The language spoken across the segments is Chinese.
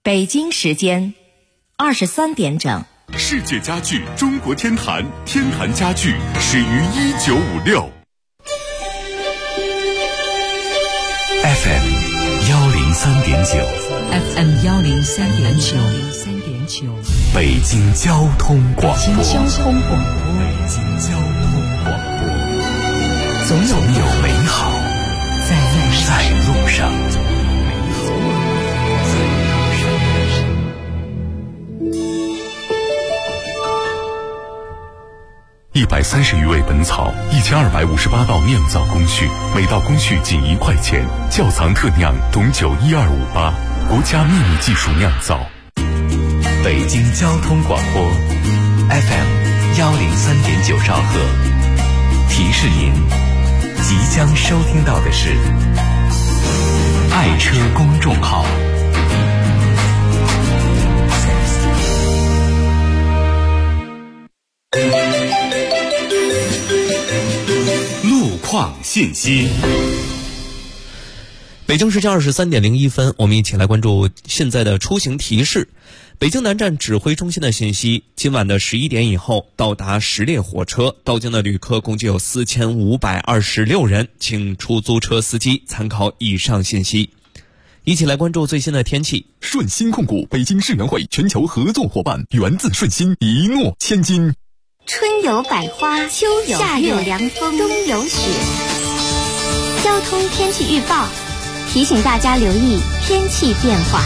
北京时间23点整。 世界家具中国天坛，天坛家具始于1956。FM 103.9，FM 103.9， 北京交通广播， 北京交通广播， 总有美好在路上。130余味本草，1258道酿造工序，每道工序仅1块钱。窖藏特酿董酒12588，国家秘密技术酿造。北京交通广播 FM 103.9兆赫，提示您即将收听到的是爱车公众号。路况信息。 北京时间23点01分，我们一起来关注现在的出行提示。北京南站指挥中心的信息，今晚的11点以后到达10列火车，到京的旅客共计有4526人，请出租车司机参考以上信息。一起来关注最新的天气。 顺鑫控股北京世园会全球合作伙伴，源自顺鑫，一诺千金。 春有百花，秋有夏有凉风，冬有雪。交通天气预报提醒大家留意天气变化。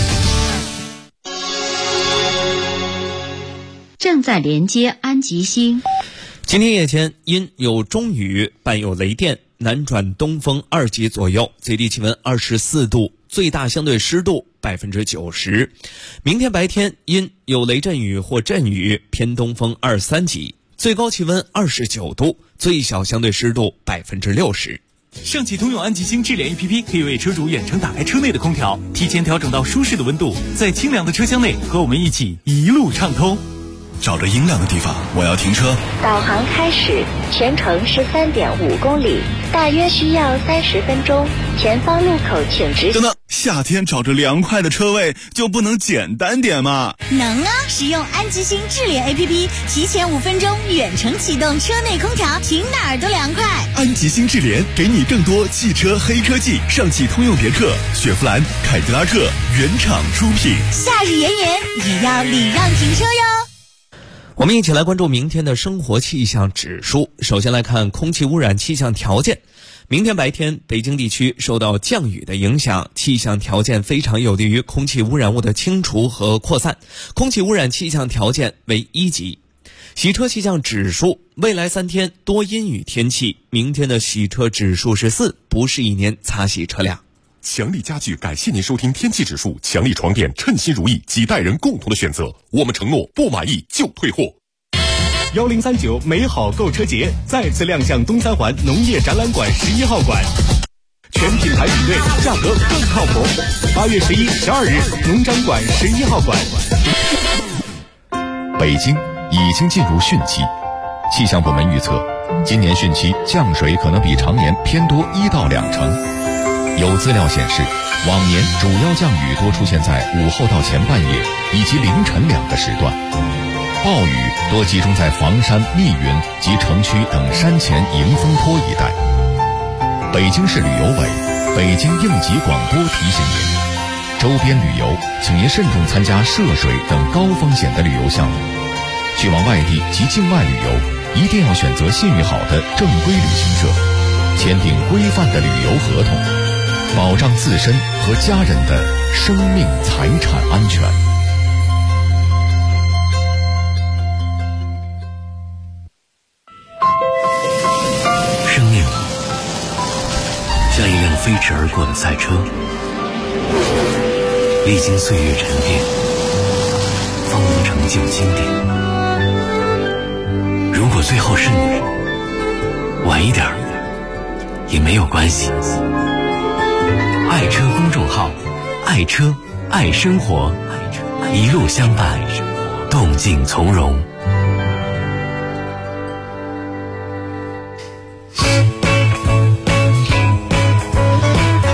正在连接安吉星。 今天夜间因有中雨伴有雷电，南转东风2级左右，最低气温24度，最大相对湿度90%。明天白天因有雷阵雨或阵雨，偏东风2、3级，最高气温29度，最小相对湿度60%。 上汽通用安吉星智联 APP 可以为车主远程打开车内的空调，提前调整到舒适的温度，在清凉的车厢内和我们一起一路畅通。 找着阴凉的地方，我要停车。 导航开始，全程13.5公里，大约需要30分钟。前方路口请直行。 等等，夏天找着凉快的车位就不能简单点吗？ 能啊！使用安吉星智联 APP， 提前5分钟远程启动车内空调，停哪儿都凉快。 安吉星智联给你更多汽车黑科技，上汽通用别克、雪佛兰、凯迪拉克原厂出品。 夏日炎炎也要礼让停车哟。 我们一起来关注明天的生活气象指数。首先来看空气污染气象条件。明天白天，北京地区受到降雨的影响，气象条件非常有利于空气污染物的清除和扩散，空气污染气象条件为1级。洗车气象指数，未来3天多阴雨天气，明天的洗车指数是4，不适宜您擦洗车辆。 强力家具感谢您收听天气指数，强力床垫称心如意，几代人共同的选择，我们承诺不满意就退货。 1039美好购车节再次亮相东三环农业展览馆11号馆，全品牌比对，价格更靠谱。8月11、12日，农展馆11号馆。 北京已经进入汛期，气象部门预测，今年汛期降水可能比常年偏多1到2成。有资料显示，往年主要降雨多出现在午后到前半夜以及凌晨2个时段，暴雨多集中在房山、密云及城区等山前迎风坡一带。北京市旅游委、北京应急广播提醒您，周边旅游请您慎重参加涉水等高风险的旅游项目。去往外地及境外旅游，一定要选择信誉好的正规旅行社，签订规范的旅游合同，保障自身和家人的生命财产安全。 生命像一辆飞驰而过的赛车，历经岁月沉淀，方能成就经典。如果最后是你，晚一点也没有关系。爱车公众号，爱车爱生活，一路相伴，动静从容。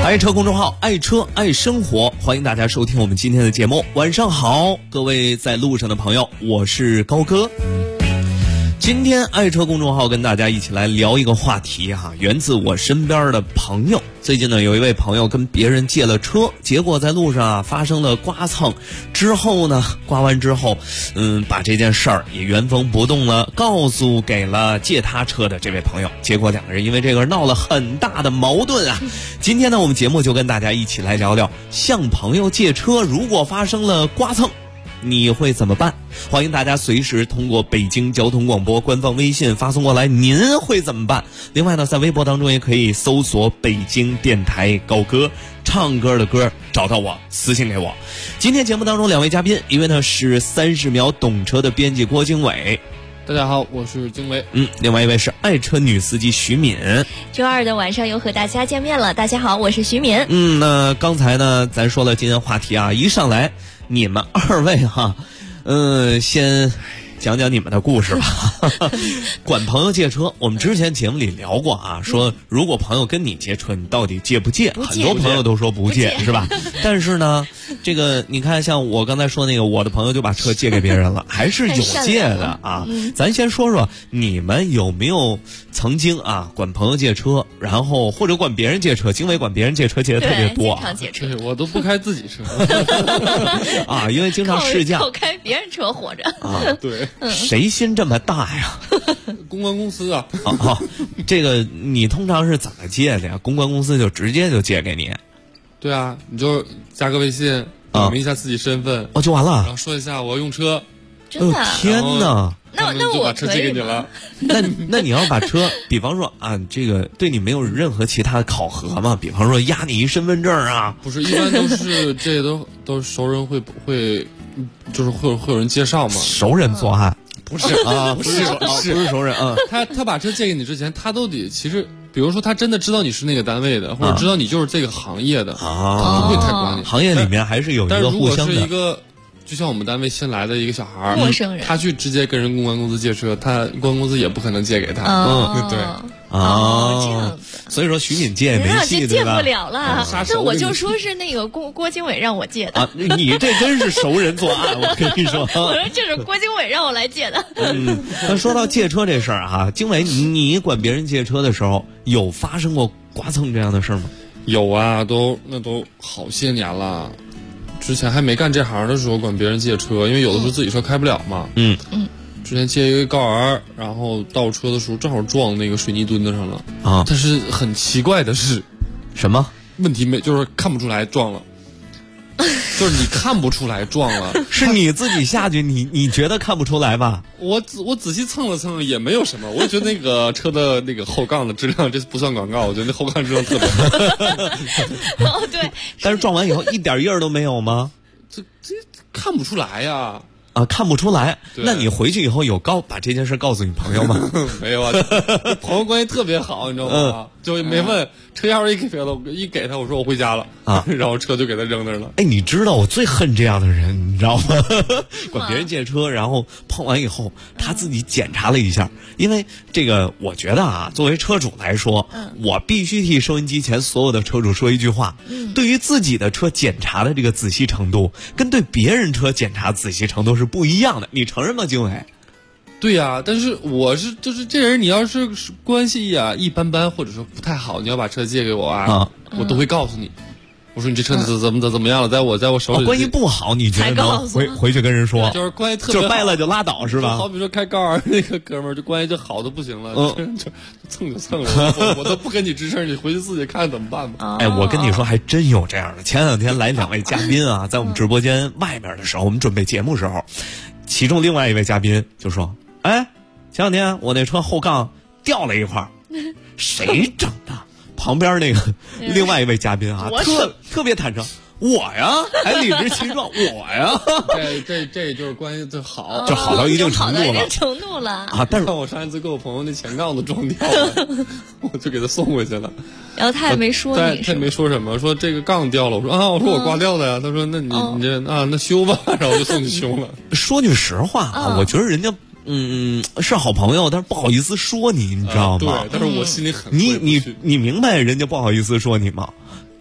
爱车公众号，爱车爱生活，欢迎大家收听我们今天的节目。晚上好，各位在路上的朋友，我是高哥。今天爱车公众号跟大家一起来聊一个话题哈，源自我身边的朋友。最近呢，有一位朋友跟别人借了车，结果在路上发生了刮蹭，之后呢，刮完之后，把这件事儿也原封不动了告诉给了借他车的这位朋友，结果两个人因为这个闹了很大的矛盾啊。今天呢，我们节目就跟大家一起来聊聊，向朋友借车如果发生了刮蹭，你会怎么办？欢迎大家随时通过北京交通广播官方微信发送过来，您会怎么办？另外呢，在微博当中也可以搜索北京电台高歌，唱歌的歌，找到我私信给我。今天节目当中两位嘉宾，一位呢是30秒懂车的编辑郭经纬， 大家好，我是经纬。 另外一位是爱车女司机徐敏。 周二的晚上又和大家见面了，大家好，我是徐敏。 那刚才呢咱说了今天话题啊，一上来你们二位哈，先讲讲你们的故事吧。管朋友借车，我们之前节目里聊过啊，说如果朋友跟你借车，你到底借不借？很多朋友都说不借，是吧？但是呢，这个你看，像我刚才说那个，我的朋友就把车借给别人了，还是有借的啊。咱先说说你们有没有曾经啊管朋友借车，然后或者管别人借车？经纬管别人借车借的特别多， 经常借车， 对我都不开自己车啊，因为经常试驾， 靠开别人车活着啊。对， 谁心这么大呀？ 公关公司啊。 这个你通常是怎么借的呀？公关公司就直接就借给你？ 对啊，你就加个微信，表明一下自己身份， 就完了。 然后说一下我要用车。 真的？ 天哪！ 那我把车借给你了。 那你要把车，比方说啊，这个对你没有任何其他的考核吗？比方说压你一身份证啊？ 不是，一般都是这都是熟人会，就是会有人介绍吗？ 熟人作案？ 不是啊，不是熟人啊。 他把车借给你之前，他都得其实。比如说，他真的知道你是那个单位的，或者知道你就是这个行业的，不会太管你。 行业里面还是有一个互相的。 但如果是一个，就像我们单位新来的一个小孩， 陌生人， 他去直接跟人公关公司借车，公关公司也不可能借给他。对。 这样子。 所以说徐敏借也没戏， 借不了了。 那我就说是那个郭经纬让我借的。 你这真是熟人作案，我跟你说。 我说这是郭经纬让我来借的。 那说到借车这事儿啊，经纬，你管别人借车的时候有发生过刮蹭这样的事儿吗？ 有啊，那都好些年了。之前还没干这行的时候管别人借车，因为有的时候自己车开不了嘛。之前借一个高尔，然后倒车的时候正好撞那个水泥墩子上了啊。但是很奇怪的是， 什么问题就是看不出来撞了，就是你看不出来撞了， 是你自己下去，你觉得看不出来吧？ 我仔细蹭了蹭也没有什么，我觉得那个车的那个后杠的质量，这不算广告，我觉得那后杠质量特别好。对， 但是撞完以后一点印儿都没有吗？ 这看不出来呀。 看不出来。那你回去以后有把这件事告诉你朋友吗？ 没有啊，朋友关系特别好，你知道吗？就没问车钥匙一给他，我说我回家了啊，然后车就给他扔那儿了。 哎，你知道我最恨这样的人，你知道吗？管别人借车，然后碰完以后他自己检查了一下，因为这个我觉得啊，作为车主来说，我必须替收音机前所有的车主说一句话：对于自己的车检查的这个仔细程度，跟对别人车检查仔细程度是不一样的，你承认吗，经纬？ 对呀，但是就是这人，你要是关系一般般，或者说不太好，你要把车借给我啊，我都会告诉你。我说你这车怎么样了，在我手里。 关系不好，你觉得能回去跟人说？ 就是关系特别好， 就掰了就拉倒是吧？ 好比说开高尔那个哥们儿，就关系就好的不行了，就蹭了，我都不跟你吱声，你回去自己看怎么办吧。 哎，我跟你说，还真有这样的。前两天来2位嘉宾啊，在我们直播间外面的时候，我们准备节目时候，其中另外一位嘉宾就说：“哎，前两天我那车后杠掉了一块，谁整的？”旁边那个另外一位嘉宾啊，特别坦诚，我呀，还理直气壮，我呀， 这就是关系最好， 就好到一定程度了啊！但是我上一次给我朋友那前杠都撞掉了，我就给他送回去了。 然后他也没说你， 他也没说什么，说这个杠掉了，我说我刮掉的呀。他说那你这那修吧，然后我就送去修了。 说句实话啊，我觉得人家。是好朋友，但是不好意思说你知道吗？ 对，但是我心里很你明白人家不好意思说你吗？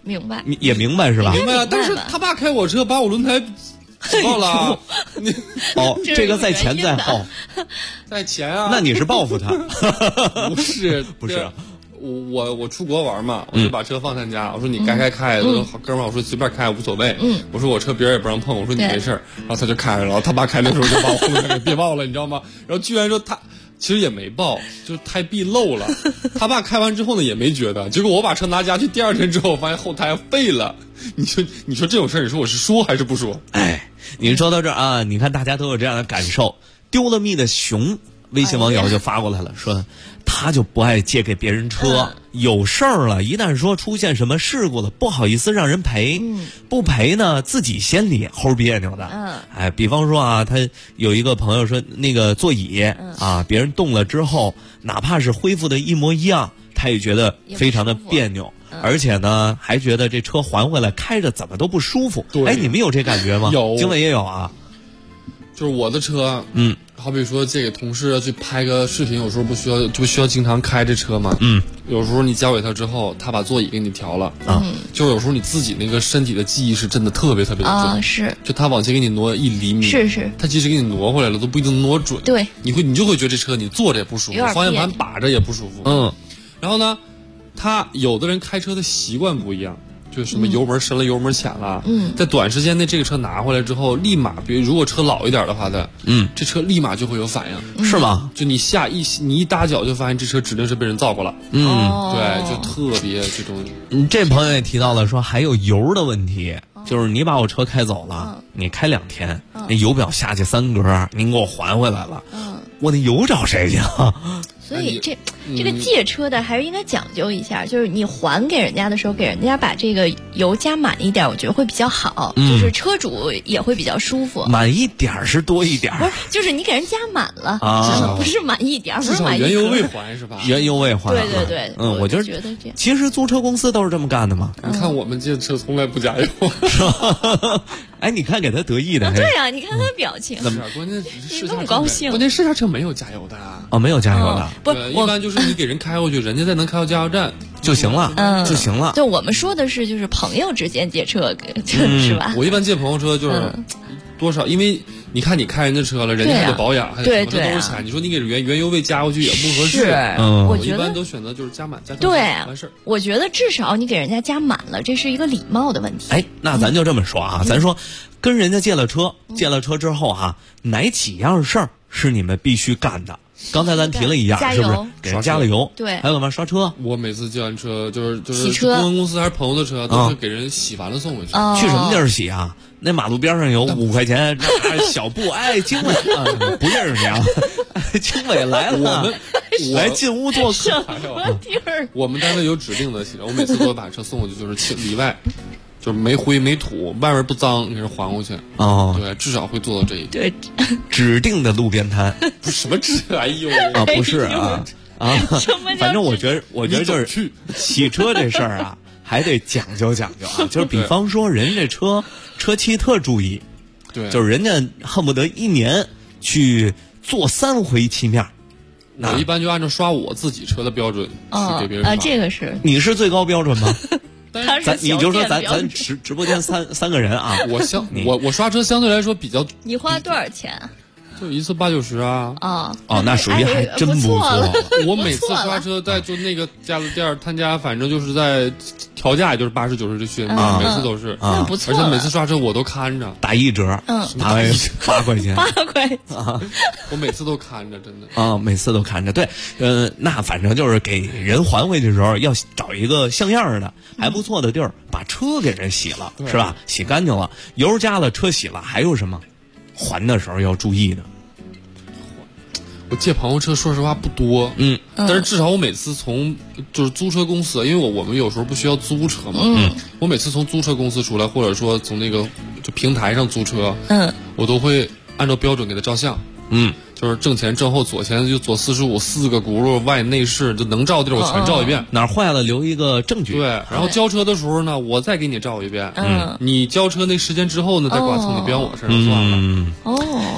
明白， 也明白是吧？ 明白了，但是他爸开我车把我轮胎挤爆了。你这个在前在后， 在前啊。 那你是报复他？ 不是。我出国玩嘛，我就把车放他家，我说你该开，我说好哥们儿，我说随便开无所谓，我说我车别人也不让碰，我说你没事，然后他就开了，然后他爸开的时候就把我后面给别爆了，你知道吗？然后居然说他其实也没爆，就是胎壁漏了，他爸开完之后呢也没觉得，结果我把车拿家去，第2天之后我发现后胎废了，你说这种事儿，你说我是说还是不说？ 哎，你说到这儿啊，你看大家都有这样的感受，丢了命的熊。微信网友就发过来了，说他就不爱借给别人车，有事儿了，一旦说出现什么事故了，不好意思让人赔，不赔呢自己心里齁别扭的。哎，比方说啊，他有一个朋友说那个座椅啊，别人动了之后，哪怕是恢复的一模一样，他也觉得非常的别扭。而且呢，还觉得这车还回来开着怎么都不舒服。哎，你们有这感觉吗？ 有， 经纬也有啊。 就是我的车，好比说借给同事去拍个视频，有时候不需要经常开这车嘛。有时候你交给他之后，他把座椅给你调了啊。就是有时候你自己那个身体的记忆是真的特别特别的准是。 就他往前给你挪1厘米， 是， 他即使给你挪回来了，都不一定能挪准。 对， 你就会觉得这车你坐着也不舒服，方向盘把着也不舒服。然后呢，他有的人开车的习惯不一样。就什么油门深了，油门浅了。在短时间内这个车拿回来之后，立马，比如如果车老一点的话的，这车立马就会有反应， 是吗？ 就你一打脚就发现这车指定是被人造过了。对，就特别这种。 这朋友也提到了说还有油的问题，就是你把我车开走了，你开2天，那油表下去3格，您给我还回来了，我那油找谁去啊？ 所以这个借车的还是应该讲究一下，就是你还给人家的时候，给人家把这个油加满一点，我觉得会比较好，就是车主也会比较舒服。 满一点是多一点， 不是，就是你给人加满了不是满一点，不是满一原油未还是吧？ 原油未还。 对， 我就觉得这样。 其实租车公司都是这么干的嘛。 你看我们借车从来不加油， 是吧？哎，你看给他得意的。 对啊，你看他表情。 怎么？关键是那么高兴。 关键是他车没有加油的啊，没有加油的。 不， 一般就是你给人开过去，人家再能开到加油站就行了，就行了。 就我们说的是，就是朋友之间借车，是吧？ 我一般借朋友车就是多少，因为你看你开人家车了，人家还得保养，还得什么，这都是钱。你说你给原油位加过去也不合适。 我一般都选择就是加满加对，完事儿。我觉得至少你给人家加满了，这是一个礼貌的问题。 哎，那咱就这么说啊，咱说跟人家借了车之后啊，哪几样事儿是你们必须干的？刚才咱提了一样，是不是给人加了油？ 对， 还有什么刷车？ 我每次借完车就是洗车， 公公司还是朋友的车，都是给人洗完了送回去。 去什么地儿洗啊？那马路边上有5块钱，小布。哎，经纬不认识你啊？经纬来了，我来进屋做客。 什么地儿？ 我们单位有指定的洗，我每次都把车送过去，就是里外。就是没灰没土，外面不脏，给人还过去。对，至少会做到这一点。 对， 指定的路边摊。 不是什么哎呦不是啊，反正我觉得就是洗车这事儿啊，还得讲究讲究啊。就是比方说，人这车漆特注意， 对， 就是人家恨不得1年去做3回漆面。 我一般就按照刷我自己车的标准去给别人刷。 这个是你是最高标准吗？ 你就说咱直播间三个人啊， 我刷车相对来说比较。 你花多少钱啊？ 就一次80-90啊。 那属于还真不错。 我每次刷车在就那个家乐店，他家反正就是在调价，也就是80-90就去，每次都是。 那不错。 而且每次刷车我都看着打1折，打8块钱。 8块钱我每次都看着，真的。 每次都看着。对，那反正就是给人还回去的时候，要找一个像样的、还不错的地儿，把车给人洗了，是吧？洗干净了，油加了，车洗了，还有什么？还的时候要注意的。 我借朋友车说实话不多，但是至少我每次从就是租车公司，因为我们有时候不需要租车嘛，我每次从租车公司出来，或者说从那个就平台上租车，我都会按照标准给他照相，就是正前正后左前就左45 4个轱辘外内饰就能照地儿我全照一遍， 哪儿坏了留一个证据。 对，然后交车的时候呢，我再给你照一遍。你交车那时间之后呢，再剐蹭，你别往我身上算了。 好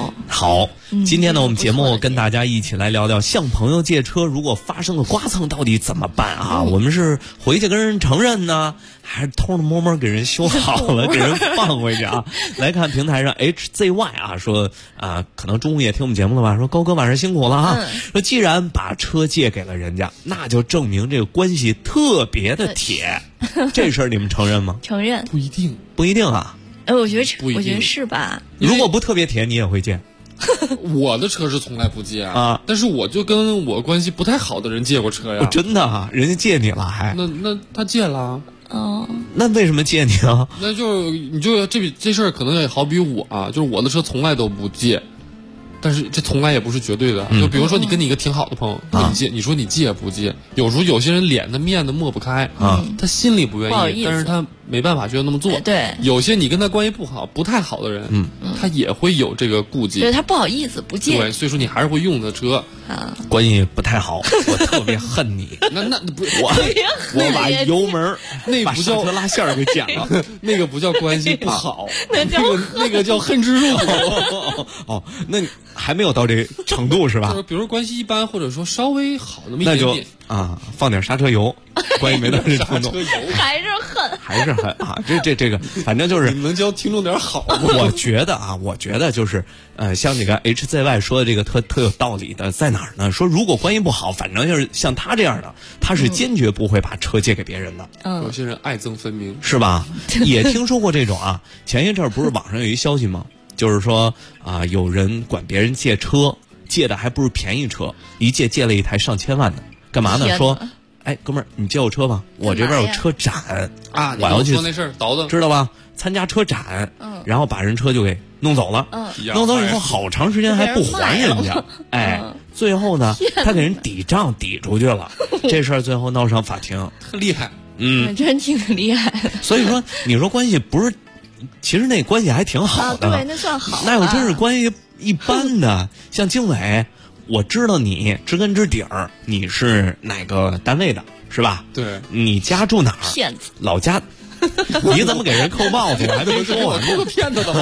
好，今天呢，我们节目跟大家一起来聊聊向朋友借车，如果发生了刮蹭，到底怎么办啊？我们是回去跟人承认呢，还是偷偷摸摸给人修好了，给人放回去啊？来看平台上 HZY 啊说啊，可能中午也听我们节目了吧？说高哥晚上辛苦了啊。说既然把车借给了人家，那就证明这个关系特别的铁。这事儿你们承认吗？ 承认。 不一定， 不一定啊。 我觉得是吧？ 如果不特别铁，你也会借？ 我的车是从来不借啊，但是我就跟我关系不太好的人借过车呀。 真的啊，人家借你了还？ 那他借了。 哦， 那为什么借你啊？ 那就你就这事儿可能也好比我啊，就是我的车从来都不借。但是这从来也不是绝对的，就比如说你跟你一个挺好的朋友，你借，你说你借不借？有时候有些人脸的面子抹不开啊，他心里不愿意，但是他没办法就要那么做。 对， 有些你跟他关系不好、不太好的人，他也会有这个顾忌， 对他不好意思不借。 对，所以说你还是会用的车啊， 关系不太好，我特别恨你。 那不我把油门那不叫刹车拉线儿给剪了， 那个不叫关系不好， 那个叫恨之入骨。哦，那还没有到这程度是吧？ 就是比如关系一般，或者说稍微好那么一点点， 那就放点刹车油，关系没到这程度， 还是恨啊！这个，反正就是你能教听众点好吗？ 我觉得就是像这个 HZY 说的这个特有道理的在哪儿呢？说如果关系不好，反正就是像他这样的，他是坚决不会把车借给别人的。 有些人爱憎分明， 是吧？也听说过这种啊。前一阵儿不是网上有一消息吗？就是说有人管别人借车，借的还不是便宜车，一借了一台上千万的，干嘛呢？说，哎，哥们儿，你借我车吧，我这边有车展啊， 我要去说那事儿倒腾， 知道吧？参加车展，然后把人车就给弄走了，弄走以后好长时间还不还人家，最后呢，他给人抵账抵出去了，这事儿最后闹上法庭， 特厉害， 真挺厉害。 所以说，你说关系不是。其实那关系还挺好的， 对，那算好。 那要真是关系一般的，像经纬，我知道你知根知底儿，你是哪个单位的，是吧？ 对， 你家住哪儿？ 骗子， 老家。你怎么给人扣帽子？我还没说完呢。 这个骗子的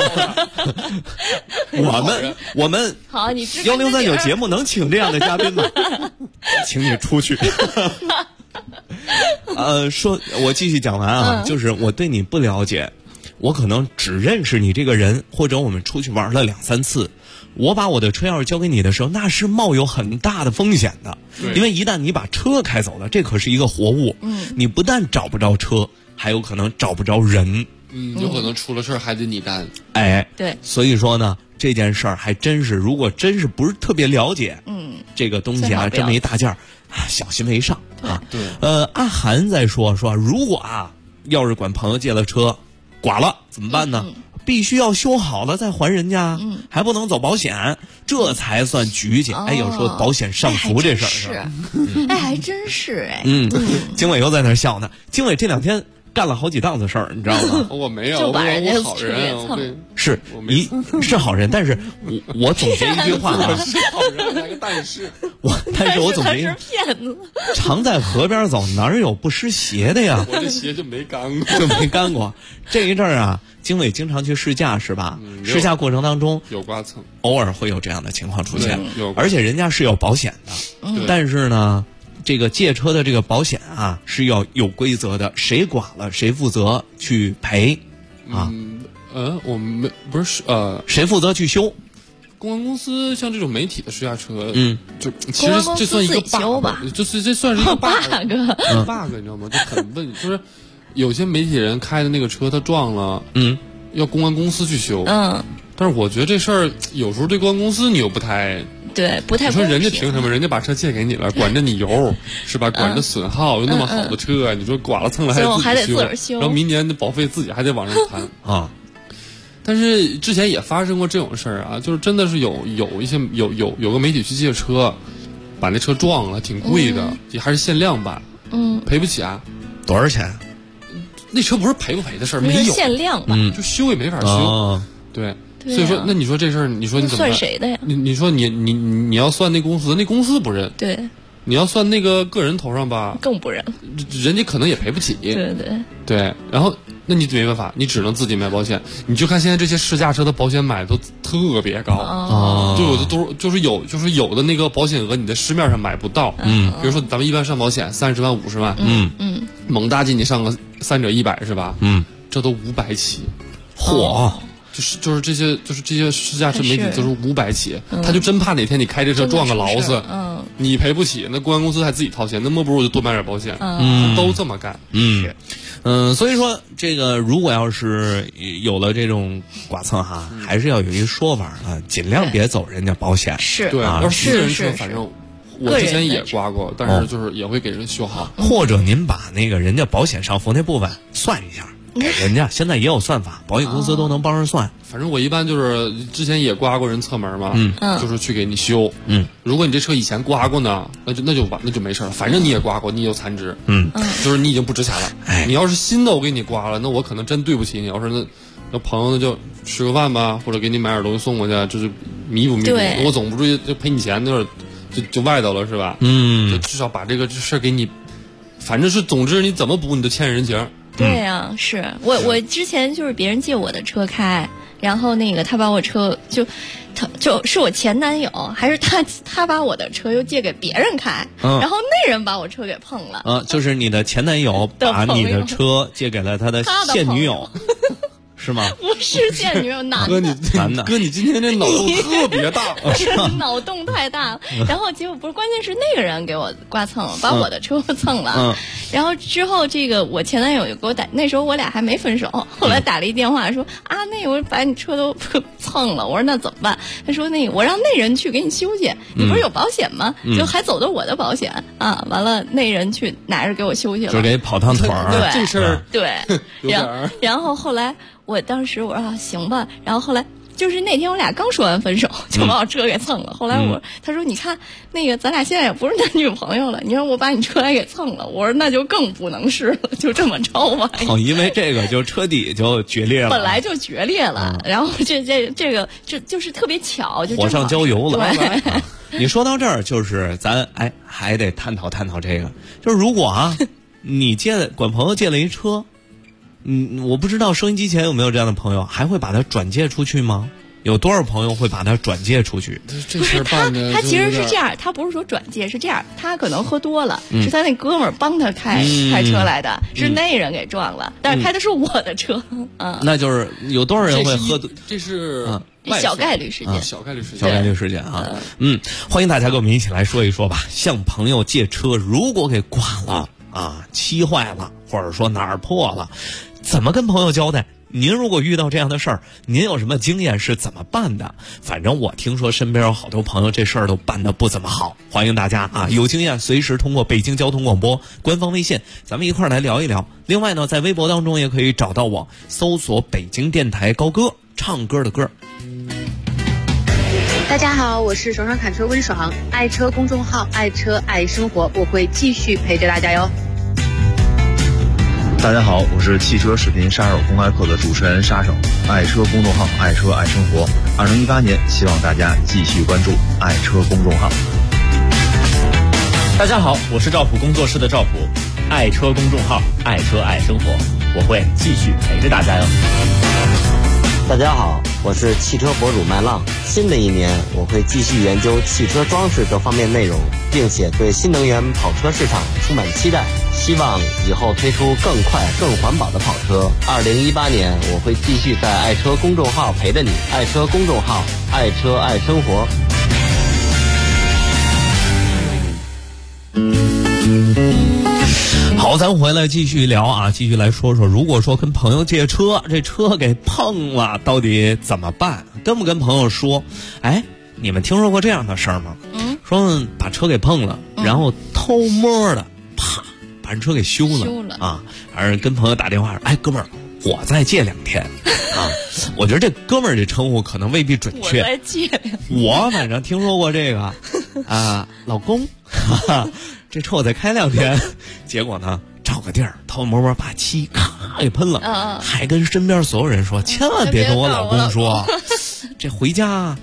帽子。我们好，你 1039节目能请这样的嘉宾吗？请你出去。说，我继续讲完啊，就是我对你不了解。我可能只认识你这个人，或者我们出去玩了2、3次，我把我的车钥匙交给你的时候，那是冒有很大的风险的，因为一旦你把车开走了，这可是一个活物，你不但找不着车，还有可能找不着人， 有可能出了事儿还得你担。 哎， 对， 所以说呢，这件事儿还真是，如果真是不是特别了解，这个东西啊，这么一大件儿，小心为上啊。 对， 阿涵在说，如果要是管朋友借了车。剐了怎么办呢？必须要修好了再还人家，还不能走保险，这才算局气。哎，有说保险上浮这事儿是，还真是哎。 经纬又在那笑呢。经纬这2天干了好几档子事儿，你知道吗？ 我没有， 就把人家好人， 是好人，但是我总结一句话啊， 是好人，来个但是我总结， 骗子。 常在河边走，哪有不湿鞋的呀？ 我这鞋就没干过， 这一阵儿啊，经纬经常去试驾是吧？试驾过程当中有刮蹭， 偶尔会有这样的情况出现，而且人家是有保险的，但是呢。这个借车的这个保险啊是要有规则的，谁剐了谁负责去赔啊。 我们不是谁负责去修？ 公安公司像这种媒体的试驾车，就其实这算一个 bug 吧， 这算是一个 bug， 你知道吗？就很问，就是有些媒体人开的那个车他撞了，要公安公司去修，但是我觉得这事儿有时候对公安公司你又不太公平。 你说人家凭什么？人家把车借给你了，管着你油是吧？管着损耗，又那么好的车，你说剐了蹭了还得自己个儿修， 然后明年的保费自己还得往上谈啊。但是之前也发生过这种事儿啊，就是真的是有一些有个媒体去借车，把那车撞了，挺贵的，也还是限量版，赔不起啊。 多少钱？ 那车不是赔不赔的事儿，没有限量吧， 就修也没法修，对。所以说，那你说这事儿，你说你怎么算谁的呀？ 你说你要算那公司，那公司不认。 对。 你要算那个个人头上吧， 更不认。 人家可能也赔不起。 对。 对，然后那你没办法，你只能自己买保险。你就看现在这些试驾车的保险买的都特别高，就有的都就是有的那个保险额你在市面上买不到，比如说咱们一般上保险30万50万，猛大劲你上个3者100是吧？这都500起， 嚯！ 就是这些试驾车媒体都是500起，他就真怕哪天你开这车撞个劳死，你赔不起，那公安公司还自己掏钱，那莫不如我就多买点保险，都这么干。 所以说这个如果要是有了这种剐蹭哈，还是要有一说法啊，尽量别走人家保险。 对，要是私人车，反正我之前也刮过，但是就是也会给人修好， 或者您把那个人家保险上付那部分算一下。人家现在也有算法，保险公司都能帮着算。 反正我一般就是之前也刮过人侧门嘛，就是去给你修。如果你这车以前刮过呢，那就没事了，反正你也刮过，你有残值，就是你已经不值钱了。你要是新的我给你刮了，那我可能真对不起你。要是那朋友那就吃个饭吧，或者给你买点东西送过去，就是弥补。我总不至于就赔你钱，那就外头了是吧？就至少把这个事给你，反正是总之你怎么补你都欠人情。 对呀，是我之前就是别人借我的车开，然后那个他把我车就是我前男友，还是他把我的车又借给别人开，然后那人把我车给碰了。 就是你的前男友把你的车借给了他的现女友。是吗？ 不是现女友，男的。 哥，你今天这脑洞特别大， 脑洞太大了。然后结果不是，关键是那个人给我刮蹭了，把我的车蹭了。然后之后这个我前男友就给我打，那时候我俩还没分手，后来打了一电话说那我把你车都蹭了。我说那怎么办？他说我让那人去给你修去，你不是有保险吗？就还走的我的保险啊。完了那人去拿着给我修去了， 就给跑趟腿儿。 对， 这事儿对。然后后来。我当时我说行吧，然后后来就是那天我俩刚说完分手，就把我车给蹭了。后来他说你看那个咱俩现在也不是男女朋友了，你说我把你车还给蹭了，我说那就更不能是了，就这么着吧。 因为这个就车底就决裂了， 本来就决裂了，然后这个就是特别巧，就火上浇油了。你说到这儿，就是咱还得探讨这个，就是如果你管朋友借了一车。我不知道收音机前有没有这样的朋友，还会把它转借出去吗？有多少朋友会把它转借出去？ 这事办的他其实是这样，他不是说转借，是这样，他可能喝多了，是他那哥们儿帮他开车来的，是那人给撞了，但是开的是我的车。 那就是有多少人会喝？ 这是小概率事件， 小概率事件啊。欢迎大家跟我们一起来说一说吧。向朋友借车，如果给刮了漆坏了，或者说哪儿破了，怎么跟朋友交代？您如果遇到这样的事儿，您有什么经验是怎么办的？反正我听说身边有好多朋友这事儿都办得不怎么好。欢迎大家有经验随时通过北京交通广播官方微信，咱们一块儿来聊一聊。另外呢，在微博当中也可以找到我，搜索北京电台高歌，唱歌的歌。 大家好，我是爽爽侃车温爽，爱车公众号爱车爱生活，我会继续陪着大家哟。 大家好，我是汽车视频杀手公开课的主持人沙手，爱车公众号爱车爱生活。2018年，希望大家继续关注爱车公众号。 大家好，我是赵普工作室的赵普，爱车公众号爱车爱生活，我会继续陪着大家哟。 大家好，我是汽车博主麦浪。新的一年，我会继续研究汽车装饰各方面内容，并且对新能源跑车市场充满期待，希望以后推出更快更环保的跑车。2018年，我会继续在爱车公众号陪着你，爱车公众号爱车爱生活。 好，咱回来继续聊继续来说说，如果说跟朋友借车，这车给碰了，到底怎么办？跟不跟朋友说？你们听说过这样的事儿吗？说把车给碰了，然后偷摸的啪把人车给修了而跟朋友打电话说，哥们儿，我再借2天我觉得这哥们儿这称呼可能未必准确。 我再借我反正听说过这个老公这车我再开2天，结果呢找个地儿偷摸摸把漆咔给喷了，还跟身边所有人说，千万别跟我老公说，这回家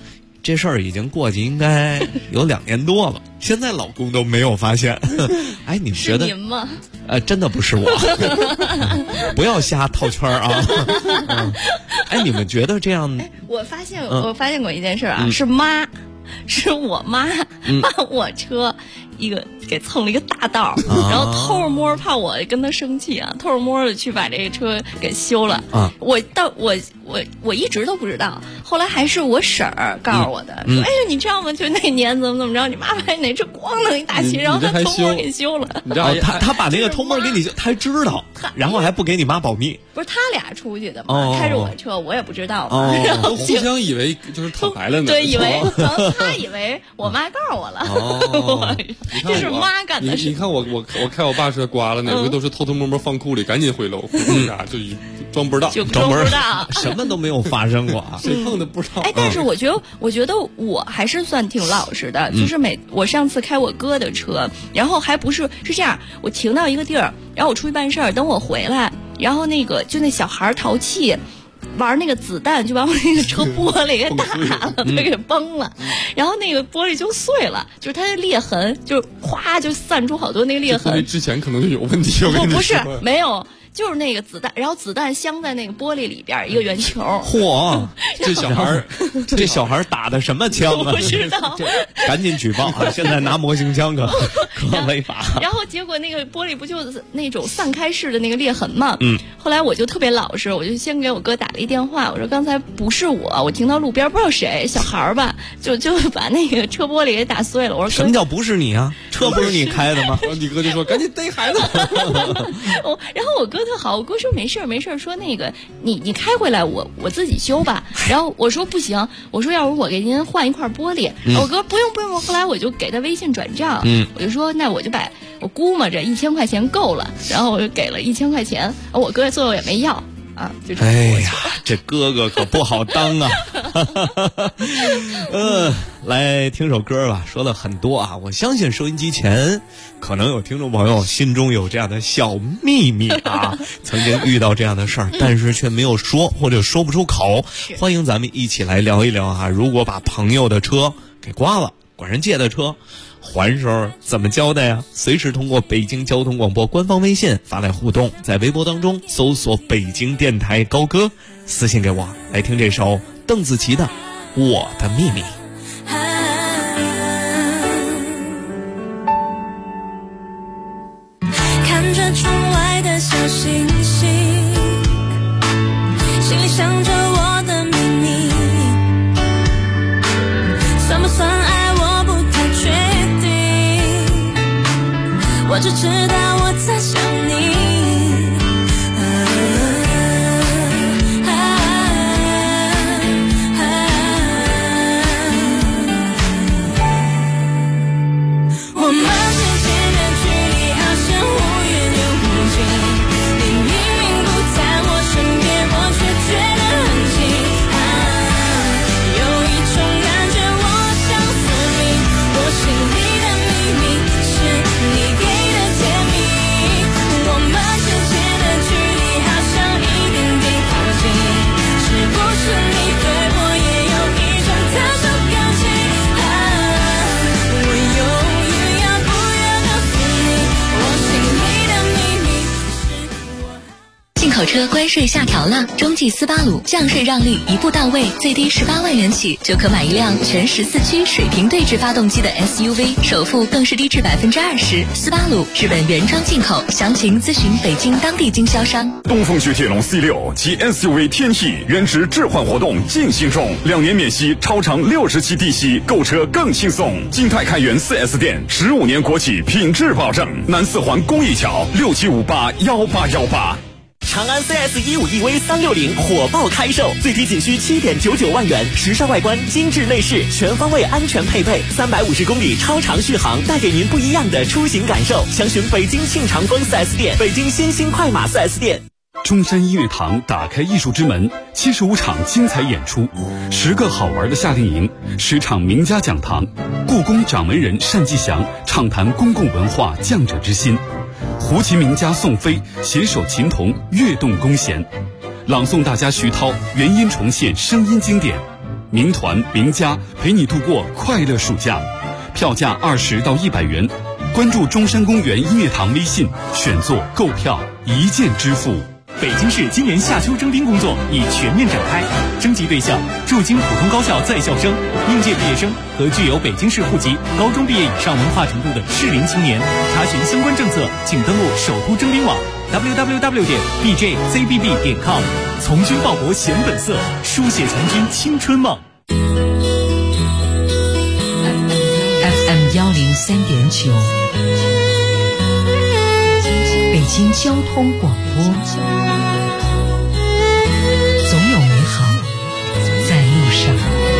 这事儿已经过去应该有2年多了，现在老公都没有发现。哎，你觉得？ 是您吗？ 真的不是我，不要瞎套圈啊。哎，你们觉得这样？ 我发现过一件事啊，是我妈把我车给蹭了一个大道，然后偷着摸怕我跟她生气啊，偷着摸的去把这个车给修了。我一直都不知道，后来还是我婶儿告诉我的，说哎呀你知道吗？就那年怎么着，你妈把你那车咣弄一大漆，然后她偷摸给修了。 他把那个偷摸给你修，他还知道，然后还不给你妈保密。 不是他俩出去的嘛，开着我车，我也不知道嘛，然后互相以为就是坦白了呢。 对，他以为我妈告诉我了，这是妈干的事。 你看我开我爸车刮了，哪回都是偷偷摸摸放库里，赶紧回楼，啥就装不知道， 装不知道， 什么都没有发生过啊， 谁碰的不知道。 哎，但是我觉得我还是算挺老实的，就是我上次开我哥的车，然后还不是这样，我停到一个地儿，然后我出去办事儿，等我回来，然后那小孩淘气。玩那个子弹就把我那个车玻璃给打了，它给崩了，然后那个玻璃就碎了，就是它的裂痕，就是哗就散出好多那个裂痕。 之前可能就有问题，我跟你说。 不是，没有。就是那个子弹，然后子弹镶在那个玻璃里边一个圆球。 嚯，这小孩打的什么枪啊？ 不知道， 赶紧举报啊！现在拿模型枪可违法。 然后结果那个玻璃不就是那种散开式的那个裂痕嘛？后来我就特别老实，我就先给我哥打了一电话，我说刚才不是我停到路边，不知道谁小孩吧，就把那个车玻璃给打碎了。我说什么叫不是你啊？车不是你开的吗？ 然后你哥就说赶紧逮孩子。 然后我哥特好，我哥说没事，说那个你开回来我自己修吧。然后我说不行，我说要不我给您换一块玻璃。我哥不用。后来我就给他微信转账，我就说那我就我估摸着1000块钱够了，然后我就给了1000块钱，我哥最后也没要。就这么哎呀，这哥哥可不好当啊！来听首歌吧，说了很多啊，我相信收音机前可能有听众朋友心中有这样的小秘密啊，曾经遇到这样的事儿，但是却没有说或者说不出口。欢迎咱们一起来聊一聊啊，如果把朋友的车给刮了，管人借的车还时候怎么交代呀？随时通过北京交通广播官方微信发来互动，在微博当中搜索北京电台高歌，私信给我。来听这首邓紫棋的《我的秘密》。 看着窗外的小星星，心里想着我的秘密，算不算爱我不太确定，我只知道我在想你。我们之间的距离好像忽远又忽近，你明明不在我身边，我却觉得很近。有一种感觉我想说明，我心里的秘密是你给的甜蜜。我们之间的距离好像一点点靠近，是不是你对我也有一种特殊感情？我犹豫要不要告诉你，我心里的秘密是我。 进口车关税下调了，中继斯巴鲁降税让利一步到位，最低18万元起就可买一辆全14驱水平对置发动机的 SUV， 首付更是低至20%。斯巴鲁日本原装进口，详情咨询北京当地经销商。 东风雪铁龙 C6 及 SUV 天牝原值置换活动进行中，2年免息，超长60期低息，购车更轻松。金泰开元 4S 店，15年国企品质保证。南四环公益桥67581818。 长安 CS15 EV 360火爆开售，最低仅需7.99万元，时尚外观，精致内饰，全方位安全配备，350公里超长续航，带给您不一样的出行感受。详询北京庆长丰 4S 店、北京新兴快马 4S 店。 中山音乐堂打开艺术之门，75场精彩演出，10个好玩的夏令营，10场名家讲堂，故宫掌门人单霁翔畅谈公共文化匠者之心，胡琴名家宋飞携手琴童跃动弓弦，朗诵大家徐涛原音重现声音经典。 名团名家陪你度过快乐暑假，票价20到100元。关注中山公园音乐堂微信，选座购票一键支付。 北京市今年夏秋征兵工作已全面展开，征集对象驻京普通高校在校生、应届毕业生和具有北京市户籍、高中毕业以上文化程度的适龄青年。查询相关政策，请登录首都征兵网 www.bjzbb.com， 从军报国显本色，书写从军青春梦。 FM 103.9，北京交通广播，总有美好在路上。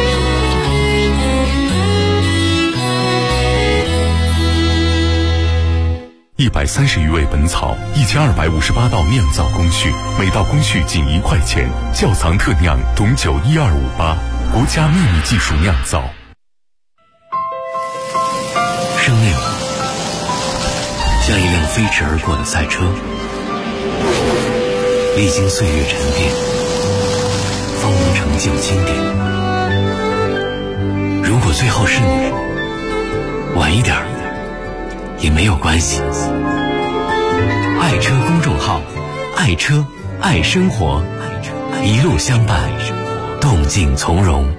130余味本草，1258道酿造工序，每道工序仅1块钱。窖藏特酿董酒12588，国家秘密技术酿造。 生命像一辆飞驰而过的赛车，历经岁月沉淀，方能成就经典。如果最后是你，晚一点也没有关系。爱车公众号，爱车爱生活，一路相伴，动静从容。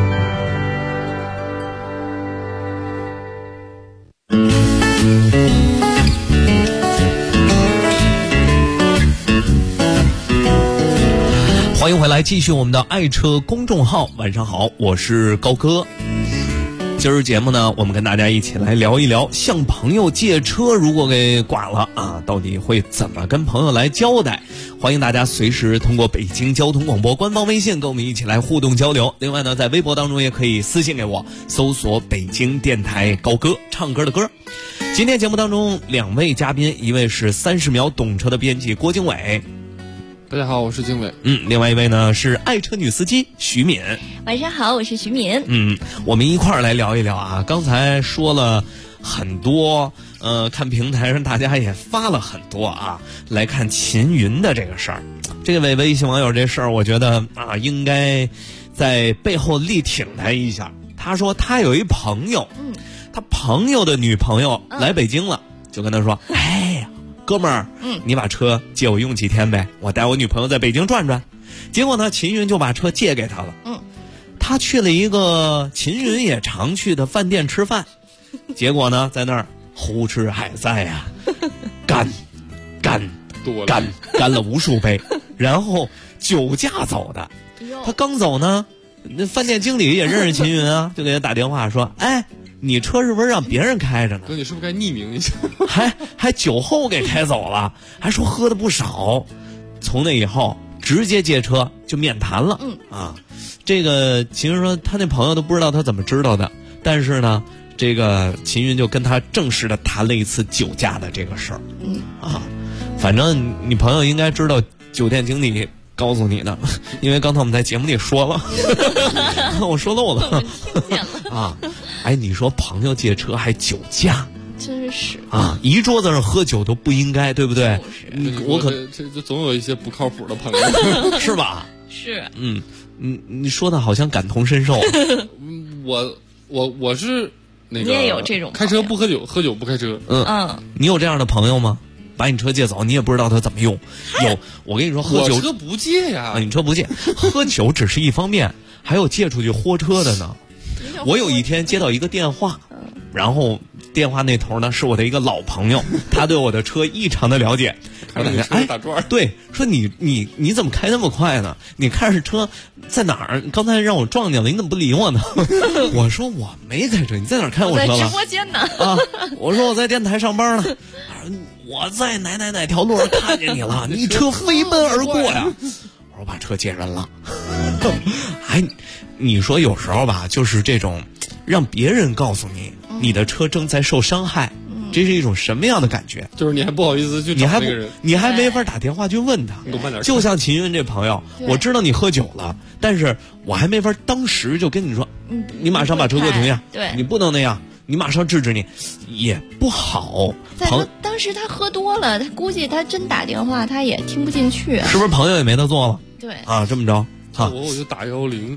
欢迎回来，继续我们的爱车公众号。晚上好，我是高哥。今儿节目呢，我们跟大家一起来聊一聊，向朋友借车如果给剐了啊，到底会怎么跟朋友来交代？欢迎大家随时通过北京交通广播官方微信跟我们一起来互动交流。另外呢，在微博当中也可以私信给我，搜索北京电台高歌，唱歌的歌。今天节目当中2位嘉宾，一位是30秒懂车的编辑郭经纬。 大家好，我是经纬。 另外一位呢是爱车女司机徐敏。 晚上好，我是徐敏。 我们一块儿来聊一聊啊。刚才说了很多，看平台上大家也发了很多啊，来看秦云的这个事儿。这位微信网友这事儿，我觉得啊，应该在背后力挺他一下。他说他有一朋友，他朋友的女朋友来北京了，就跟他说，哎呀，哥们儿，你把车借我用几天呗，我带我女朋友在北京转转。结果呢，秦云就把车借给他了。他去了一个秦云也常去的饭店吃饭，结果呢，在那儿胡吃海塞呀，干了无数杯，然后酒驾走的。他刚走呢，那饭店经理也认识秦云啊，就给他打电话说，哎，你车是不是让别人开着呢？ 哥，你是不是该匿名一下？ 还酒后给开走了，还说喝的不少。从那以后直接借车就免谈了。这个秦云说他那朋友都不知道他怎么知道的，但是呢，这个秦云就跟他正式的谈了一次酒驾的这个事儿。反正你朋友应该知道酒店经理告诉你的，因为刚才我们在节目里说了，我说漏了啊！哎，你说朋友借车还酒驾， 真是啊！一桌子上喝酒都不应该，对不对？ 我可这总有一些不靠谱的朋友， 是吧？ 是。 你说的好像感同身受。 我是那个， 你也有这种开车不喝酒，喝酒不开车。 你有这样的朋友吗？把你车借走，你也不知道他怎么用。有，我跟你说，喝酒我车不借呀。 你车不借，喝酒只是一方面，还有借出去豁车的呢。我有一天接到一个电话，然后电话那头呢是我的一个老朋友，他对我的车异常的了解。我感觉打转对，说你怎么开那么快呢？你开着车在哪儿？刚才让我撞见了，你怎么不理我呢？我说我没开车，你在哪儿开我车了？ 在直播间呢。 我说我在电台上班呢。我在哪条路上看见你了？你车飞奔而过呀！我说把车借人了。哎，你说有时候吧，就是这种让别人告诉你你的车正在受伤害，这是一种什么样的感觉？ 就是你还不好意思去找那个人， 你还没法打电话去问他。就像秦云这朋友，我知道你喝酒了，但是我还没法当时就跟你说，你马上把车给我停下。 对， 你不能那样。你马上制止你也不好。 当时他喝多了，他估计他真打电话他也听不进去。 是不是朋友也没得做了？ 对啊，这么着， 哈， 我就打110，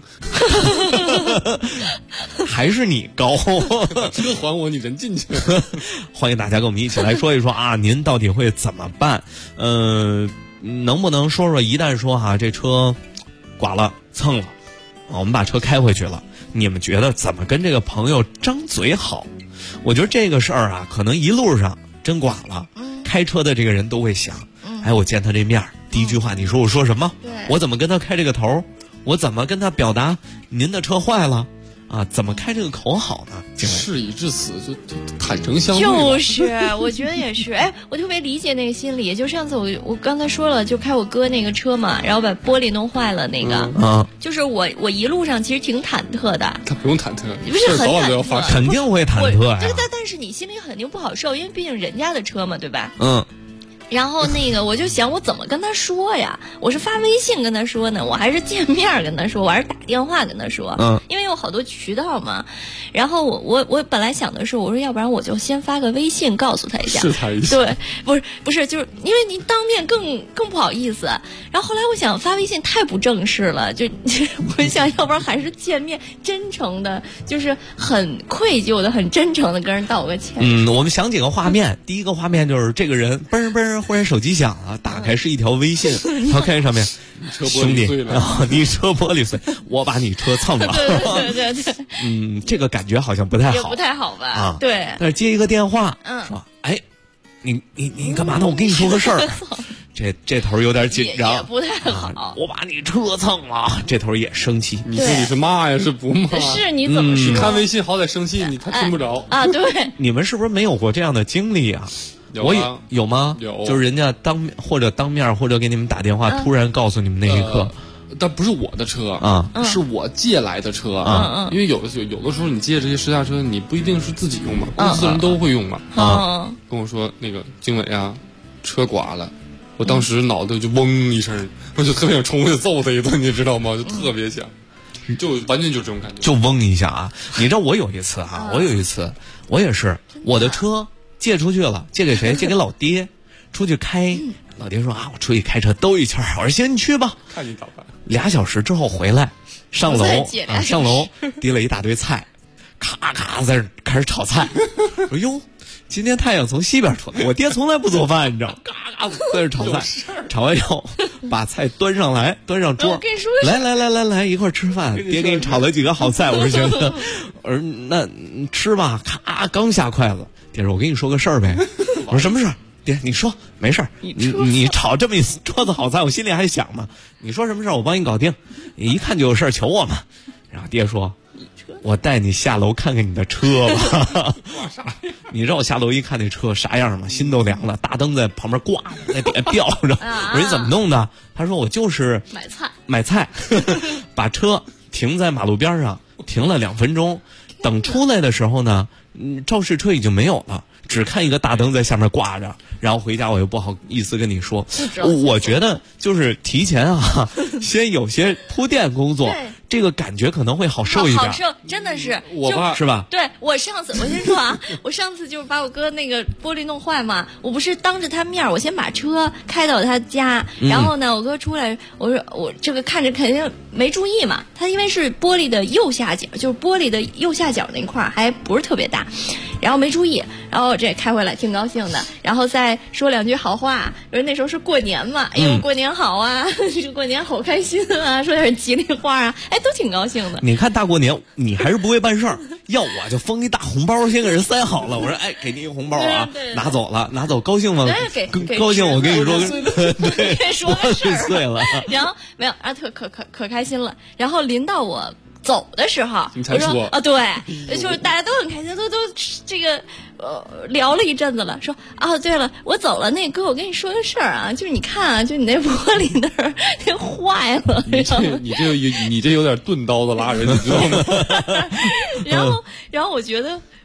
还是你高， 车还我，你人进去。 欢迎大家跟我们一起来说一说啊，您到底会怎么办？能不能说说，一旦说哈这车剐了蹭了，我们把车开回去了，你们觉得怎么跟这个朋友张嘴好？我觉得这个事儿啊，可能一路上真剐了，开车的这个人都会想，哎，我见他这面，第一句话你说我说什么？我怎么跟他开这个头？我怎么跟他表达您的车坏了啊？怎么开这个口好呢？ 事已至此，就坦诚相对。 就是，我觉得也是。哎，我特别理解那个心理。就上次我刚才说了，就开我哥那个车嘛，然后把玻璃弄坏了那个。就是我一路上其实挺忐忑的。 他不用忐忑， 不是很忐忑， 肯定会忐忑呀。 但是你心里肯定不好受，因为毕竟人家的车嘛，对吧？ 然后那个我就想我怎么跟他说呀？我是发微信跟他说呢，我还是见面跟他说，我还是打电话跟他说。因为有好多渠道嘛。然后我本来想的是，我说要不然我就先发个微信告诉他一下， 试探一下。 对，不是，就是因为您当面更不好意思。然后后来我想发微信太不正式了，就我想要不然还是见面，真诚的，就是很愧疚的、很真诚的跟人道个歉。 我们想几个画面，第一个画面就是这个人嘣嘣。忽然手机响了，打开是一条微信，然后看上面兄弟，然后你车玻璃碎，我把你车蹭了。 对。 这个感觉好像不太好， 也不太好吧？ 啊， 对。 但是接一个电话，说，哎，你干嘛呢？我跟你说个事儿。这头有点紧张， 也不太好。 我把你车蹭了，这头也生气。 你说你是骂呀，是不骂？ 是你怎么说？ 你看微信好歹生气，他听不着啊。对。 你们是不是没有过这样的经历啊？有吗？ 有， 就是人家当面或者给你们打电话，突然告诉你们那一刻， 但不是我的车啊， 是我借来的车啊。因为有的时候你借这些私家车，你不一定是自己用嘛，公司人都会用嘛。跟我说那个经纬啊，车剐了，我当时脑袋就嗡一声，我就特别想冲过去揍他一顿，你知道吗？就特别想，就完全就这种感觉， 就嗡一下啊！你知道我有一次哈，我也是我的车。借出去了，借给谁？借给老爹，出去开。老爹说啊，我出去开车兜一圈。我说行，你去吧。 看你咋办 ？2小时之后回来，上楼提了一大堆菜，咔咔在这开始炒菜。我说哟，今天太阳从西边出来，我爹从来不做饭，你知道？嘎嘎在这炒菜，炒完以后把菜端上来，端上桌。来，一块吃饭。爹给你炒了几个好菜，我说行。我说那吃吧，咔刚下筷子。爹说：“我跟你说个事儿呗。”我说：“什么事儿？”爹，你说没事儿。你炒这么一桌子好菜，我心里还想呢。你说什么事儿，我帮你搞定。你一看就有事儿，求我嘛。然后爹说：“我带你下楼看看你的车吧。”你知道我下楼一看那车啥样吗？心都凉了，大灯在旁边挂着，那底下吊着。我说你怎么弄的？他说我就是买菜，把车停在马路边上，停了2分钟，等出来的时候呢。肇事车已经没有了，只看一个大灯在下面挂着，然后回家我又不好意思跟你说。我觉得就是提前啊，先有些铺垫工作，这个感觉可能会好受一点。 好受，真的是。 我爸是吧？ 对，我上次我先说啊，我上次就是把我哥那个玻璃弄坏嘛，我不是当着他面，我先把车开到他家，然后呢，我哥出来，我说我这个看着肯定没注意嘛，他因为是玻璃的右下角，就是玻璃的右下角那块还不是特别大，然后没注意，然后这开回来挺高兴的，然后再说2句好话，因为那时候是过年嘛，哎呦过年好啊，过年好开心啊，说点吉利话啊，哎都挺高兴的。 你看大过年你还是不会办事儿，要我就封一大红包，先给人塞好了。我说哎，给你一个红包啊，拿走了，拿走高兴吗？高兴，我跟你说，对， 说个事儿碎了。 然后没有啊，可开心了。然后临到我走的时候，我说啊，对，就是大家都很开心，都这个聊了一阵子了，说啊，对了，我走了，那哥，我跟你说个事儿啊，就是你看啊，就你那玻璃那儿那坏了， 你这有点钝刀子拉人，你知道吗？ 然后我觉得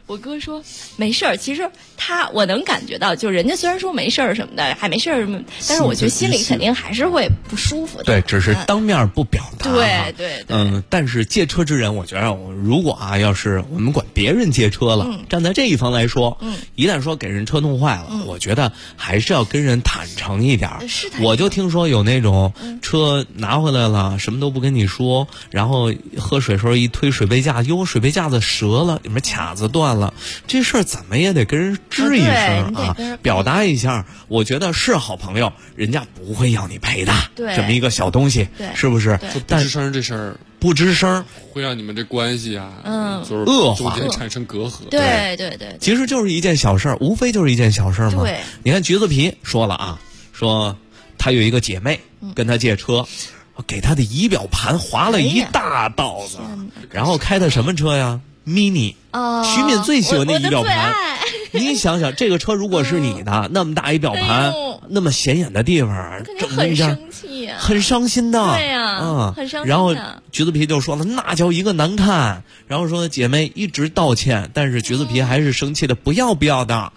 我哥说没事儿，其实我能感觉到，就人家虽然说没事儿什么的，还没事儿什么，但是我觉得心里肯定还是会不舒服的。 对，只是当面不表达。 对。 但是借车之人，我觉得如果要是我们管别人借车了，站在这一方来说，一旦说给人车弄坏了，我觉得还是要跟人坦诚一点。我就听说有那种车拿回来了，什么都不跟你说，然后喝水时候一推水杯架，水杯架子折了，里面卡子断了，这事儿怎么也得跟人吱一声啊，表达一下。我觉得是好朋友，人家不会要你赔的，这么一个小东西，是不是？ 但不吱声这事儿， 不吱声会让你们这关系就是恶化， 中间产生隔阂。 对， 其实就是一件小事儿，无非就是一件小事儿嘛。 对， 你看橘子皮说了说他有一个姐妹跟他借车。给他的仪表盘划了一大道子，然后开的什么车呀 ？mini， 徐敏最喜欢的仪表盘。你想想，这个车如果是你的，那么大仪表盘，那么显眼的地方，整那样，很伤心的。 对呀，很伤心的。 然后橘子皮就说了，那叫一个难看。然后说姐妹一直道歉，但是橘子皮还是生气的，不要的啊！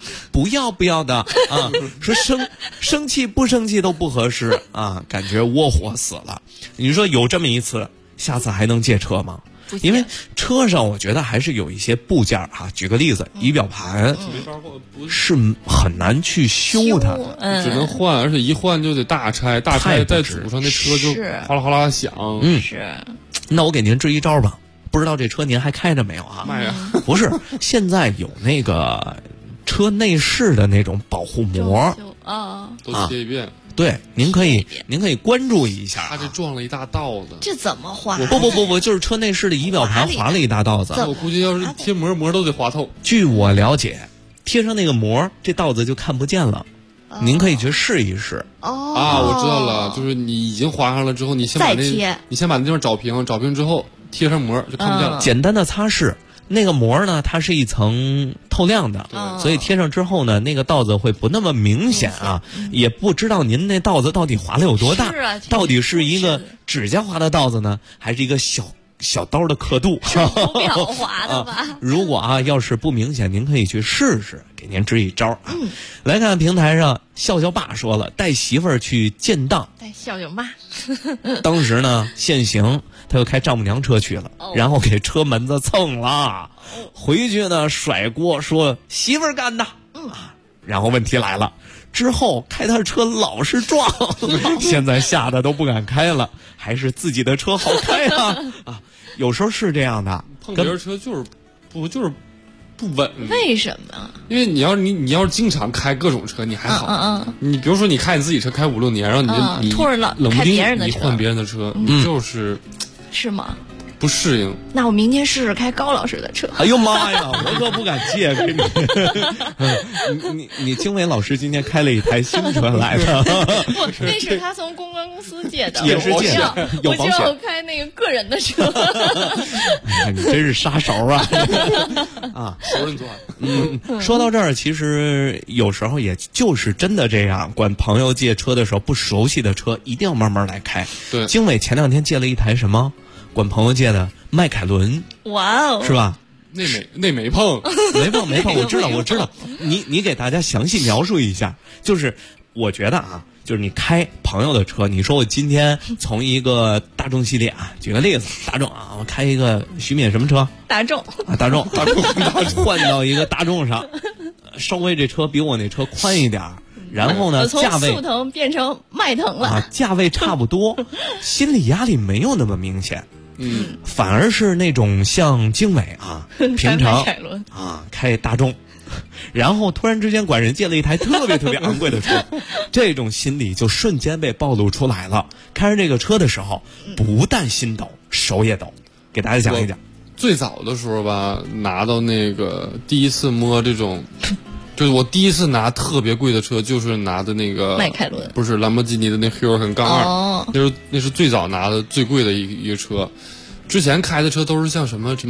说生气不生气都不合适啊，感觉窝火死了。你说有这么一次，下次还能借车吗？因为车上我觉得还是有一些部件举个例子，仪表盘是很难去修它， 只能换，而且一换就得大拆再组上，那车就哗啦哗啦响。 是。 那我给您支一招吧，不知道这车您还开着没有啊？ 卖呀！ 不是，现在有那个车内饰的那种保护膜都贴一遍。 对，您可以关注一下。 他这撞了一大道子， 这怎么划？ 不，就是车内饰的仪表盘划了一大道子。 我估计要是贴膜都得划透。 据我了解，贴上那个膜，这道子就看不见了。您可以去试一试。 我知道了，就是你已经划上了之后，你先把那地方找平之后贴上膜就看不见了。 简单的擦拭。那个膜呢，它是一层透亮的，所以贴上之后呢，那个道子会不那么明显也不知道您那道子到底划了有多大，到底是一个指甲划的道子呢，还是一个小刀的刻度？ 手表划的吧？ 如果要是不明显，您可以去试试，给您支一招来看平台上，笑爸说了，带媳妇儿去建档， 带笑妈。 当时呢，限行。他又开丈母娘车去了，然后给车门子蹭了，回去呢甩锅说媳妇儿干的，然后问题来了，之后开他车老是撞，现在吓得都不敢开了，还是自己的车好开有时候是这样的， 碰别人车就是不稳。 为什么？ 因为你要是经常开各种车，你还好。你比如说你开你自己车开5-6年，然后你突然冷不丁你换别人的车，你就是。 是吗？ 不适应。 那我明天试试开高老师的车。 哎呦妈呀，我可不敢借给你。你经纬老师今天开了一台新车来的。 那是他从公关公司借的， 也是借的，有保险。 我就要开那个个人的车。 你真是杀手啊！ 熟人作案。说到这儿，其实有时候也就是真的这样，管朋友借车的时候，不熟悉的车一定要慢慢来开。 对， 经纬前2天借了一台什么？管朋友借的迈凯伦， 哇哦， 是吧？ 那没碰， 没碰，我知道。你给大家详细描述一下，就是我觉得就是你开朋友的车，你说我今天从一个大众系列举个例子，大众我开一个徐敏什么车？ 大众换到一个大众上，稍微这车比我那车宽一点。然后呢，价位从速腾变成迈腾了价位差不多，心理压力没有那么明显。反而是那种像经纬平常开大众，然后突然之间管人借了一台特别昂贵的车，这种心理就瞬间被暴露出来了。开着这个车的时候，不但心抖，手也抖。给大家讲一讲， 最早的时候吧，拿到那个第一次摸这种。就是我第一次拿特别贵的车，就是拿的那个迈凯伦， 不是兰博基尼的那 Huracan 杠2，那是最早拿的最贵的一个车。之前开的车都是像什么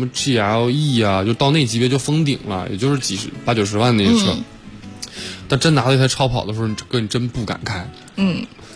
GLE 就到那级别就封顶了，也就是80-90万那些车。但真拿到一台超跑的时候，你真不敢开。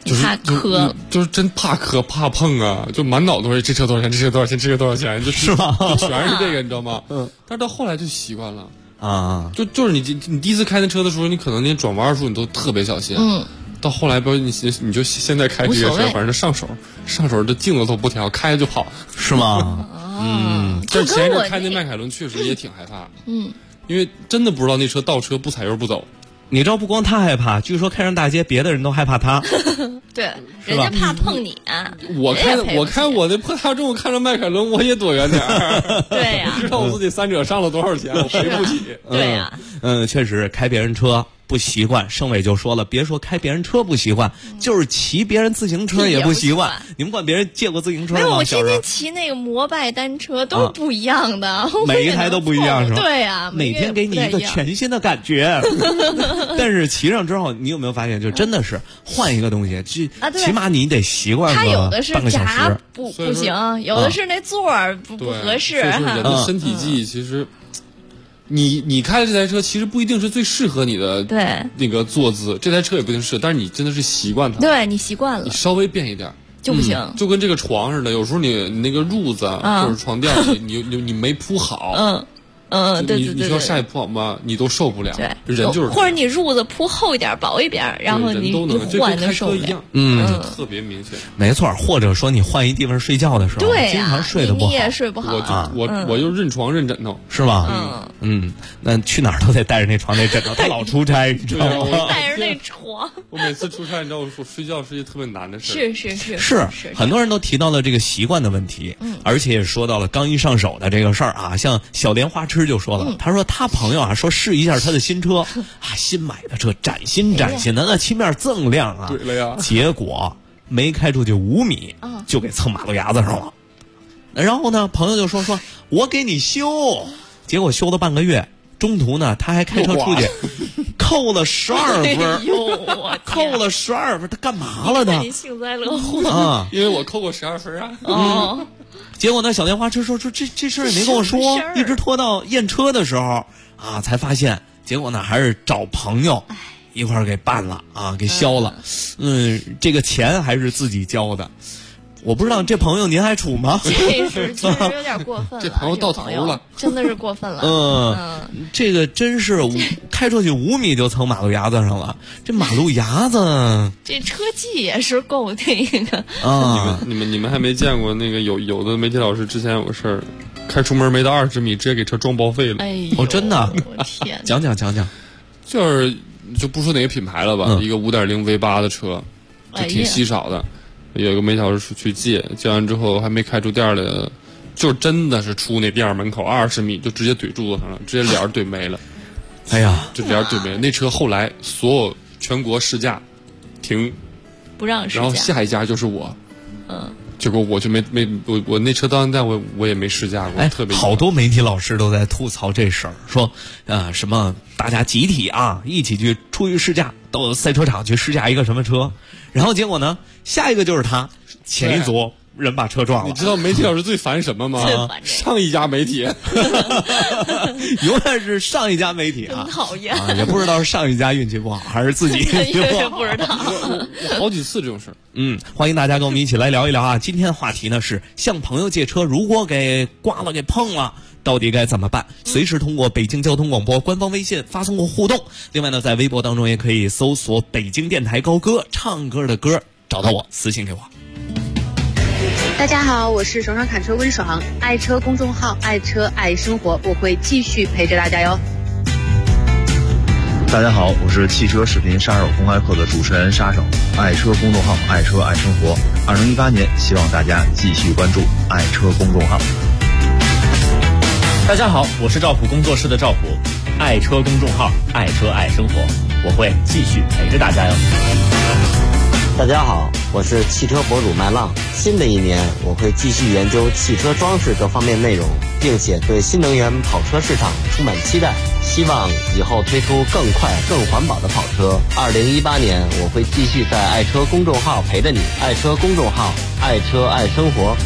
怕磕， 就是真怕磕怕碰啊，就满脑都是这车多少钱，这车多少钱，这个多少钱，就是吗？ 就全是这个，你知道吗？但是到后来就习惯了啊， 就是你第一次开那车的时候，你可能连转弯的时候你都特别小心，到后来，包括你就现在开这个车，反正上手的镜子都不调，开就跑， 是吗？ 但前一阵开那迈凯伦确实也挺害怕，因为真的不知道那车倒车不踩油不走。 你知道不光他害怕，据说开上大街，别的人都害怕他。 对，人家怕碰你啊。 我开我的破大众，看着迈凯伦，我也躲远点儿。 对呀， 知道我自己3者上了多少钱，我赔不起。 对呀， 确实开别人车不习惯。盛伟就说了，别说开别人车不习惯，就是骑别人自行车也不习惯。你们管别人借过自行车吗？ 没有，我天天骑那个摩拜单车都是不一样的， 每一台都不一样是吧？ 对呀， 每天给你一个全新的感觉。但是骑上之后，你有没有发现，就真的是换一个东西，起码你得习惯个半个小时。 不行，有的是那座儿不合适。 所以说人的身体记忆其实。你开的这台车其实不一定是最适合你的那个坐姿，这台车也不一定适合，但是你真的是习惯它。 对，你习惯了， 你稍微变一点就不行， 就跟这个床似的，有时候你那个褥子或者床垫你没铺好， 对， 你需要下去铺好吗？你都受不了。 对， 人就是或者你褥子铺厚一点、薄一点，然后你换的受不了。 特别明显。 没错，或者说你换一地方睡觉的时候， 对呀， 经常睡得不好， 你也睡不好。 我就认床认枕头， 是吧？那去哪儿都得带着那床那枕头，他老出差，你知道吗？ 带着那床。 我每次出差，你知道我睡觉是一件特别难的事。 是， 很多人都提到了这个习惯的问题，而且也说到了刚一上手的这个事儿啊。像小莲花痴就说了，他说他朋友啊说试一下他的新车啊，新买的车崭新的，那漆面锃亮啊。 对了呀， 结果没开出去5米，就给蹭马路牙子上了。然后呢，朋友就说我给你修，结果修了半个月，中途呢他还开车出去，扣了12分，扣了12分，他干嘛了呢？ 幸灾乐祸啊， 因为我扣过12分啊。 结果呢，小莲花痴说这事儿也没跟我说，一直拖到验车的时候啊才发现，结果呢还是找朋友一块儿给办了啊，给消了。这个钱还是自己交的。我不知道这朋友您还处吗？ 这是确实有点过分了， 这朋友到头了， 真的是过分了。 这个真是开出去5米就蹭马路牙子上了。这马路牙子， 这车技也是够那个啊！ 你们还没见过那个有的媒体老师之前有个事儿，开出门没到20米，直接给车装报废了。 哎呦， 真的？ 我天！ 讲讲， 就不说哪个品牌了吧，一个5.0 V8的车，就挺稀少的。有一个媒体老师去借完之后还没开出店来，就真的是出那店门口20米就直接怼柱子上了，直接脸怼没了。 哎呀， 就脸怼没了。那车后来所有全国试驾停， 不让试驾， 然后下一家就是我。结果我就没我那车到现在我也没试驾过，特别好多媒体老师都在吐槽这事儿，说什么大家集体啊一起出去试驾，到赛车场去试驾一个什么车，然后结果呢下一个就是他前一组人把车撞了。 你知道媒体老师最烦什么吗？上一家媒体， 永远是上一家媒体啊， 讨厌也不知道是上一家运气不好还是自己运气不好， 不知道。 我好几次这种事。 欢迎大家跟我们一起来聊一聊啊！今天的话题呢是向朋友借车，如果给刮了给碰了，到底该怎么办？随时通过北京交通广播官方微信发送过互动。另外呢，在微博当中也可以搜索北京电台高歌，唱歌的歌，找到我私信给我。 大家好，我是爽爽侃车温爽，爱车公众号，爱车爱生活，我会继续陪着大家哟。 大家好，我是汽车视频杀手公开课的主持人沙手，爱车公众号，爱车爱生活。2018年，希望大家继续关注爱车公众号。 大家好，我是赵普工作室的赵普，爱车公众号，爱车爱生活，我会继续陪着大家哟。 大家好，我是汽车博主麦浪。新的一年，我会继续研究汽车装饰各方面内容，并且对新能源跑车市场充满期待。希望以后推出更快、更环保的跑车。2018年，我会继续在爱车公众号陪着你。爱车公众号，爱车爱生活。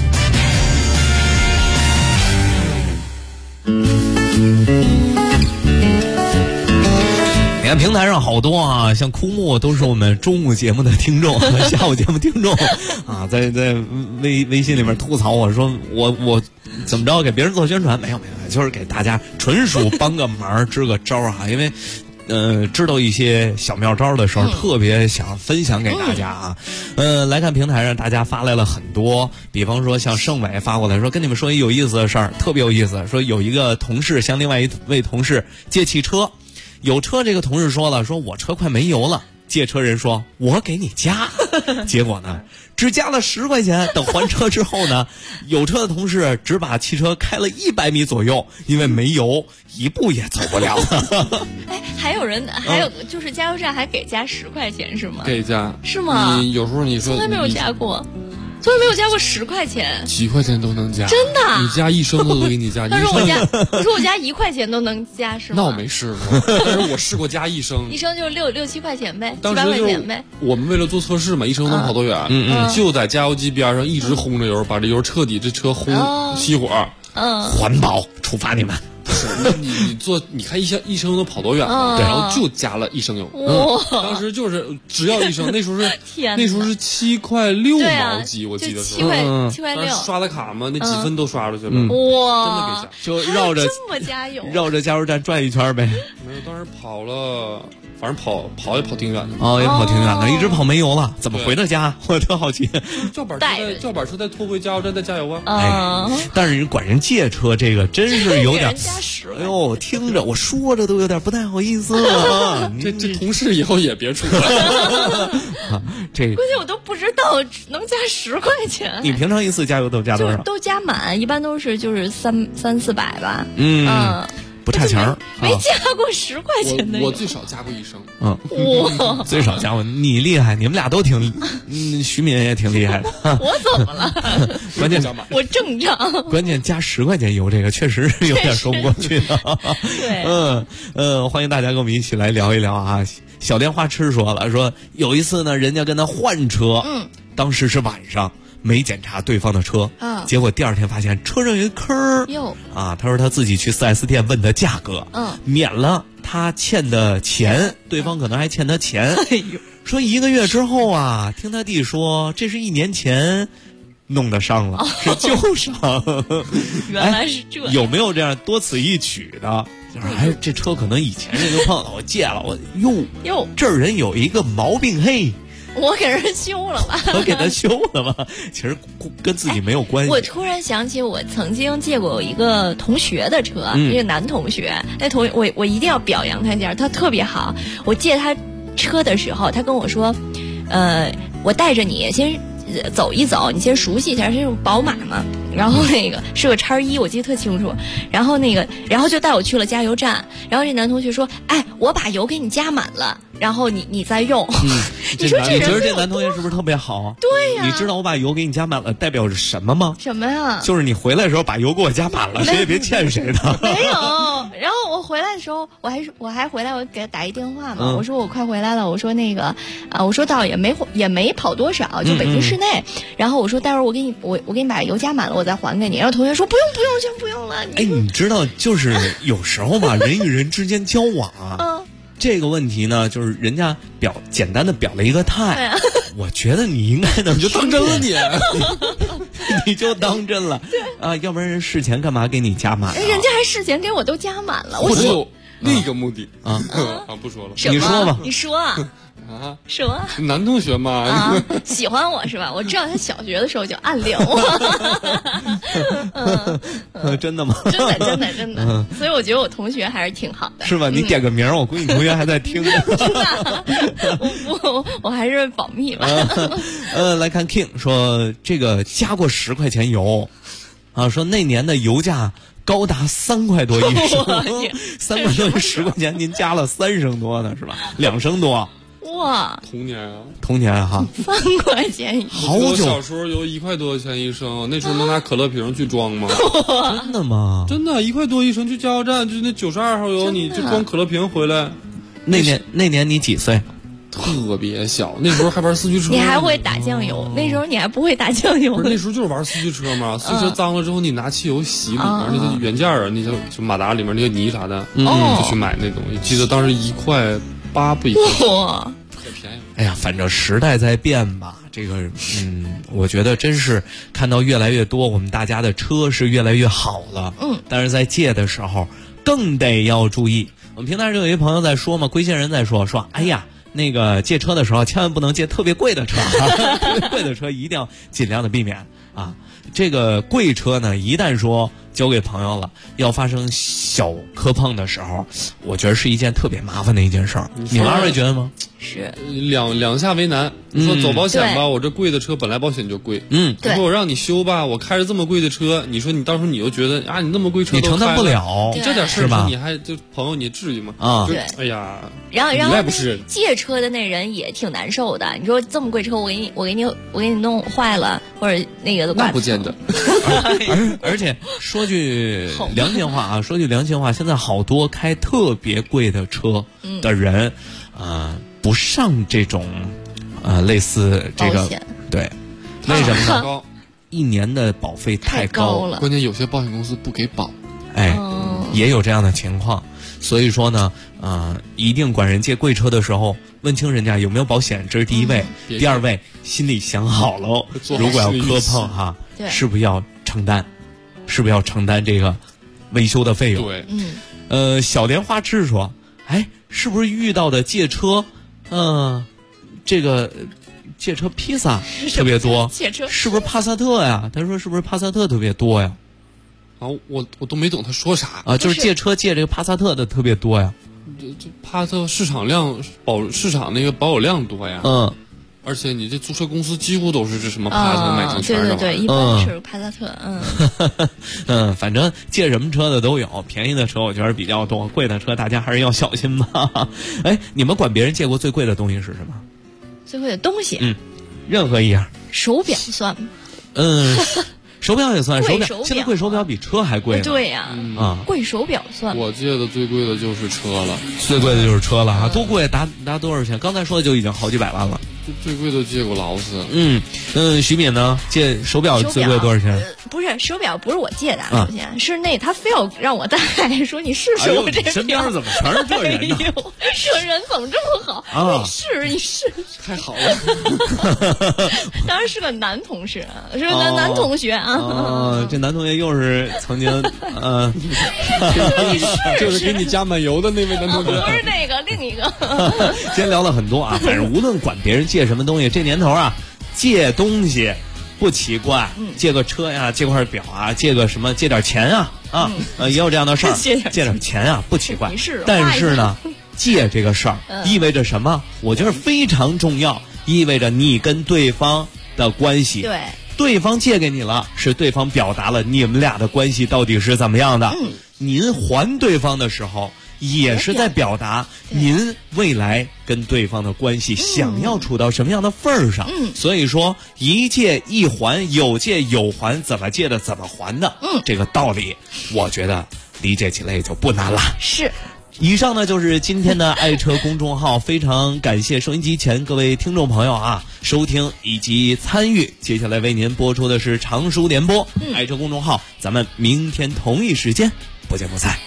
看平台上好多啊，像枯木都是我们中午节目的听众，下午节目听众啊，在微信里面吐槽我说我怎么着给别人做宣传？没有，就是给大家纯属帮个忙，支个招啊，因为。知道一些小妙招的时候，特别想分享给大家啊。来看平台上大家发来了很多，比方说像盛伟发过来说，跟你们说一有意思的事儿，特别有意思。说有一个同事向另外一位同事借汽车，有车这个同事说了，说我车快没油了。借车人说我给你加，结果呢只加了10块钱，等还车之后呢，有车的同事只把汽车开了100米左右，因为没油一步也走不了了。 哎，还有就是加油站还给加10块钱是吗？ 给加是吗？ 你有时候你说从来没有加过。从来没有加过10块钱， 几块钱都能加， 真的？ 你加1升都给你加。 他说我加1块钱都能加是吗？ 那我没试过，但是我试过加1升，1 升就6-7块钱呗 ，7-8块钱呗。我们为了做测试嘛，1升能跑多远？就在加油机边上一直轰着油，把这油彻底这车轰熄火。 环保处罚你们。 你看1升能跑多远吗？对，然后就加了1升油。当时就是只要1升，那时候是7块6毛几，我记得是 7块6。 刷的卡嘛，那几分都刷出去了。 哇， 真的给加， 就绕着这么加油， 绕着加油站转一圈呗。 没有，当时跑了。反正跑也跑挺远的也跑挺远的，一直跑没油了，怎么回的家？我特好奇。 叫板车再拖回加油站再加油啊！ 但是人管人借车这个真是有点，哎呦，听着我说着都有点不太好意思了。 这同事以后也别出了。 这关键我都不知道能加10块钱。 你平常一次加油都加多少？ 都加满，一般都是就是300-400吧。 不差钱儿， 没加过10块钱的。 我最少加过1升。 哇， 最少加过，你厉害，你们俩都挺，徐敏也挺厉害的。 我怎么了？ 关键我正常。 关键加10块钱油，这个确实有点说不过去的。 对， 欢迎大家跟我们一起来聊一聊啊。小莲花痴说了，说有一次呢，人家跟他换车，当时是晚上。没检查对方的车，结果第二天发现车上有一坑儿。他说他自己去4S店问的价格，免了他欠的钱，对方可能还欠他钱。说1个月之后啊，听他弟说这是1年前弄得上了，是旧伤。 原来是这。 有没有这样多此一举的？就是这车可能以前人就碰了，我借了，哟，这儿人有一个毛病，嘿。 我给人修了吧？ 我给他修了吧？其实跟自己没有关系。 我突然想起，我曾经借过一个同学的车，一个男同学。那同学，我一定要表扬他一下，他特别好。我借他车的时候，他跟我说，我带着你先走一走，你先熟悉一下，这种宝马嘛。然后那个是个X1，我记得特清楚。然后就带我去了加油站。然后这男同学说：“哎，我把油给你加满了，然后你再用。”你说你觉得这男同学是不是特别好？ 对呀。 你知道我把油给你加满了代表着什么吗？ 什么呀？ 就是你回来的时候把油给我加满了，谁也别欠谁的。 没有。然后我回来的时候，我还回来，我给他打一电话嘛。我说我快回来了。我说那个我说倒也没跑多少，就北京市内。然后我说待会儿我给你把油加满了，我再还给你。然后同学说不用，先不用了。 哎，你知道就是有时候吧，人与人之间交往啊，这个问题呢，就是人家简单的表了一个态，我觉得你应该你就当真了你就当真了，要不然人事前干嘛给你加满？ 人家还事前给我都加满了， 或者有另一个目的不说了， 你说吧， 你说啊。说男同学嘛， 喜欢我是吧？我知道他小学的时候就暗恋我。 真的吗？ 真的。所以我觉得我同学还是挺好的。 是吧？你点个名，我估计你同学还在听。 我还是保密吧。 来看 King 说这个加过10块钱油，说那年的油价高达3块多一升，3块多10块钱，您加了3升多呢是吧？2升多。 哇， 童年哈 ，3块钱一升。 好久， 小时候有1块多钱一升，那时候能拿可乐瓶去装吗？ 真的吗？ 真的，1块多一升，去加油站就那92号油，你就装可乐瓶回来。 那年你几岁？ 特别小，那时候还玩四驱车。 你还会打酱油？那时候你还不会打酱油？ 不是，那时候就是玩四驱车嘛。四驱车脏了之后，你拿汽油洗里面那些原件啊，那些就马达里面那些泥啥的，就去买那东西。记得当时1块 8不一定。 哇， 太便宜了。 哎呀，反正时代在变吧，这个我觉得真是看到越来越多，我们大家的车是越来越好了。但是在借的时候更得要注意。我们平台上有一朋友在说嘛，归线人在说，哎呀，那个借车的时候千万不能借特别贵的车，特别贵的车一定要尽量的避免啊。这个贵车呢，一旦说交给朋友了，要发生小磕碰的时候，我觉得是一件特别麻烦的一件事儿。你们二位觉得吗？ 是两下为难。你说走保险吧，我这贵的车本来保险就贵。你说我让你修吧，我开着这么贵的车，你说你到时候你又觉得啊，你那么贵车你承担不了， 你这点事吧？ 你还就朋友你至于吗？ 对， 哎呀， 然后不是借车的那人也挺难受的。你说这么贵车，我给你弄坏了，或者那个都那不见得。 而且说句良心话，现在好多开特别贵的车的人，不上这种类似这个对，为什么呢？一年的保费太高了， 关键有些保险公司不给保， 也有这样的情况。所以说呢，一定管人借贵车的时候，问清人家有没有保险，这是第一位。第二位，心里想好喽，如果要磕碰哈，是不是要承担？是不是要承担这个维修的费用？ 对， 小莲花痴说，是不是遇到的借车，这个借车披萨特别多？ 借车是不是帕萨特呀？他说是不是帕萨特特别多呀？ 我都没懂他说啥啊，就是借车借这个帕萨特的特别多呀。 这帕萨特市场那个保有量多呀。而且你这租车公司几乎都是这什么帕萨特买成圈的。 对，一般是帕萨特。 反正借什么车的都有，便宜的车我觉得比较多，贵的车大家还是要小心吧。你们管别人借过最贵的东西是什么？ 最贵的东西？ 任何一样。 手表算吗？ 手表也算，现在贵手表比车还贵呢。 对呀，贵手表算。 我借的最贵的就是车了， 最贵的就是车了啊！多贵？达多少钱？刚才说的就已经好几百万了。 最贵的借过劳斯。 徐敏呢？借手表最贵多少钱？ 不是手表，不是我借的，首先是他非要让我戴，说你试试我这表。 身边怎么全是这人呢？ 这人怎么这么好？你试， 太好了。 当然是个男同事，是个男同学啊。 这男同学又是曾经就是给你加满油的那位男同学， 不是那个，另一个。 今天聊了很多啊，反正无论管别人借什么东西，这年头啊，借东西不奇怪，借个车呀，借块表啊，借个什么，借点钱啊，也有这样的事儿，借点钱啊，不奇怪。但是呢，借这个事儿意味着什么？我觉得非常重要，意味着你跟对方的关系。对方借给你了，是对方表达了你们俩的关系到底是怎么样的。您还对方的时候，也是在表达您未来跟对方的关系想要处到什么样的份儿上。所以说一借一还，有借有还，怎么借的怎么还的，这个道理我觉得理解起来也就不难了。 是。 以上呢就是今天的爱车公众号，非常感谢收音机前各位听众朋友啊收听以及参与。接下来为您播出的是常熟联播，爱车公众号，咱们明天同一时间不见不散。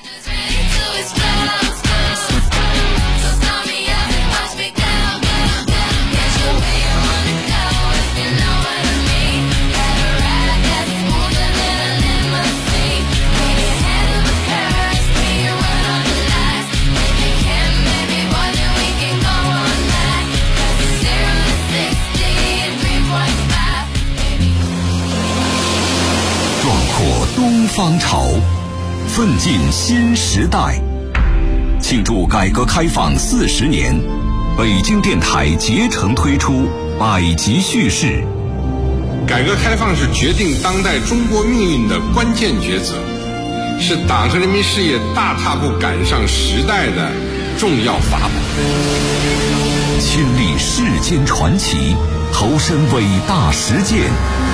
东方潮，奋进新时代。庆祝改革开放40年，北京电台竭诚推出百集叙事。 改革开放是决定当代中国命运的关键抉择，是党和人民事业大踏步赶上时代的重要法宝。 亲历世间传奇，投身伟大实践，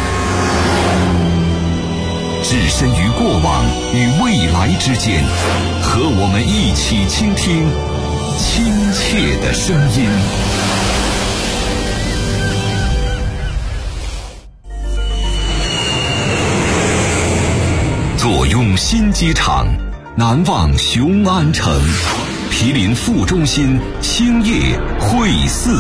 置身于过往与未来之间，和我们一起倾听亲切的声音。坐拥新机场，难忘雄安城， 毗邻副中心，星夜会四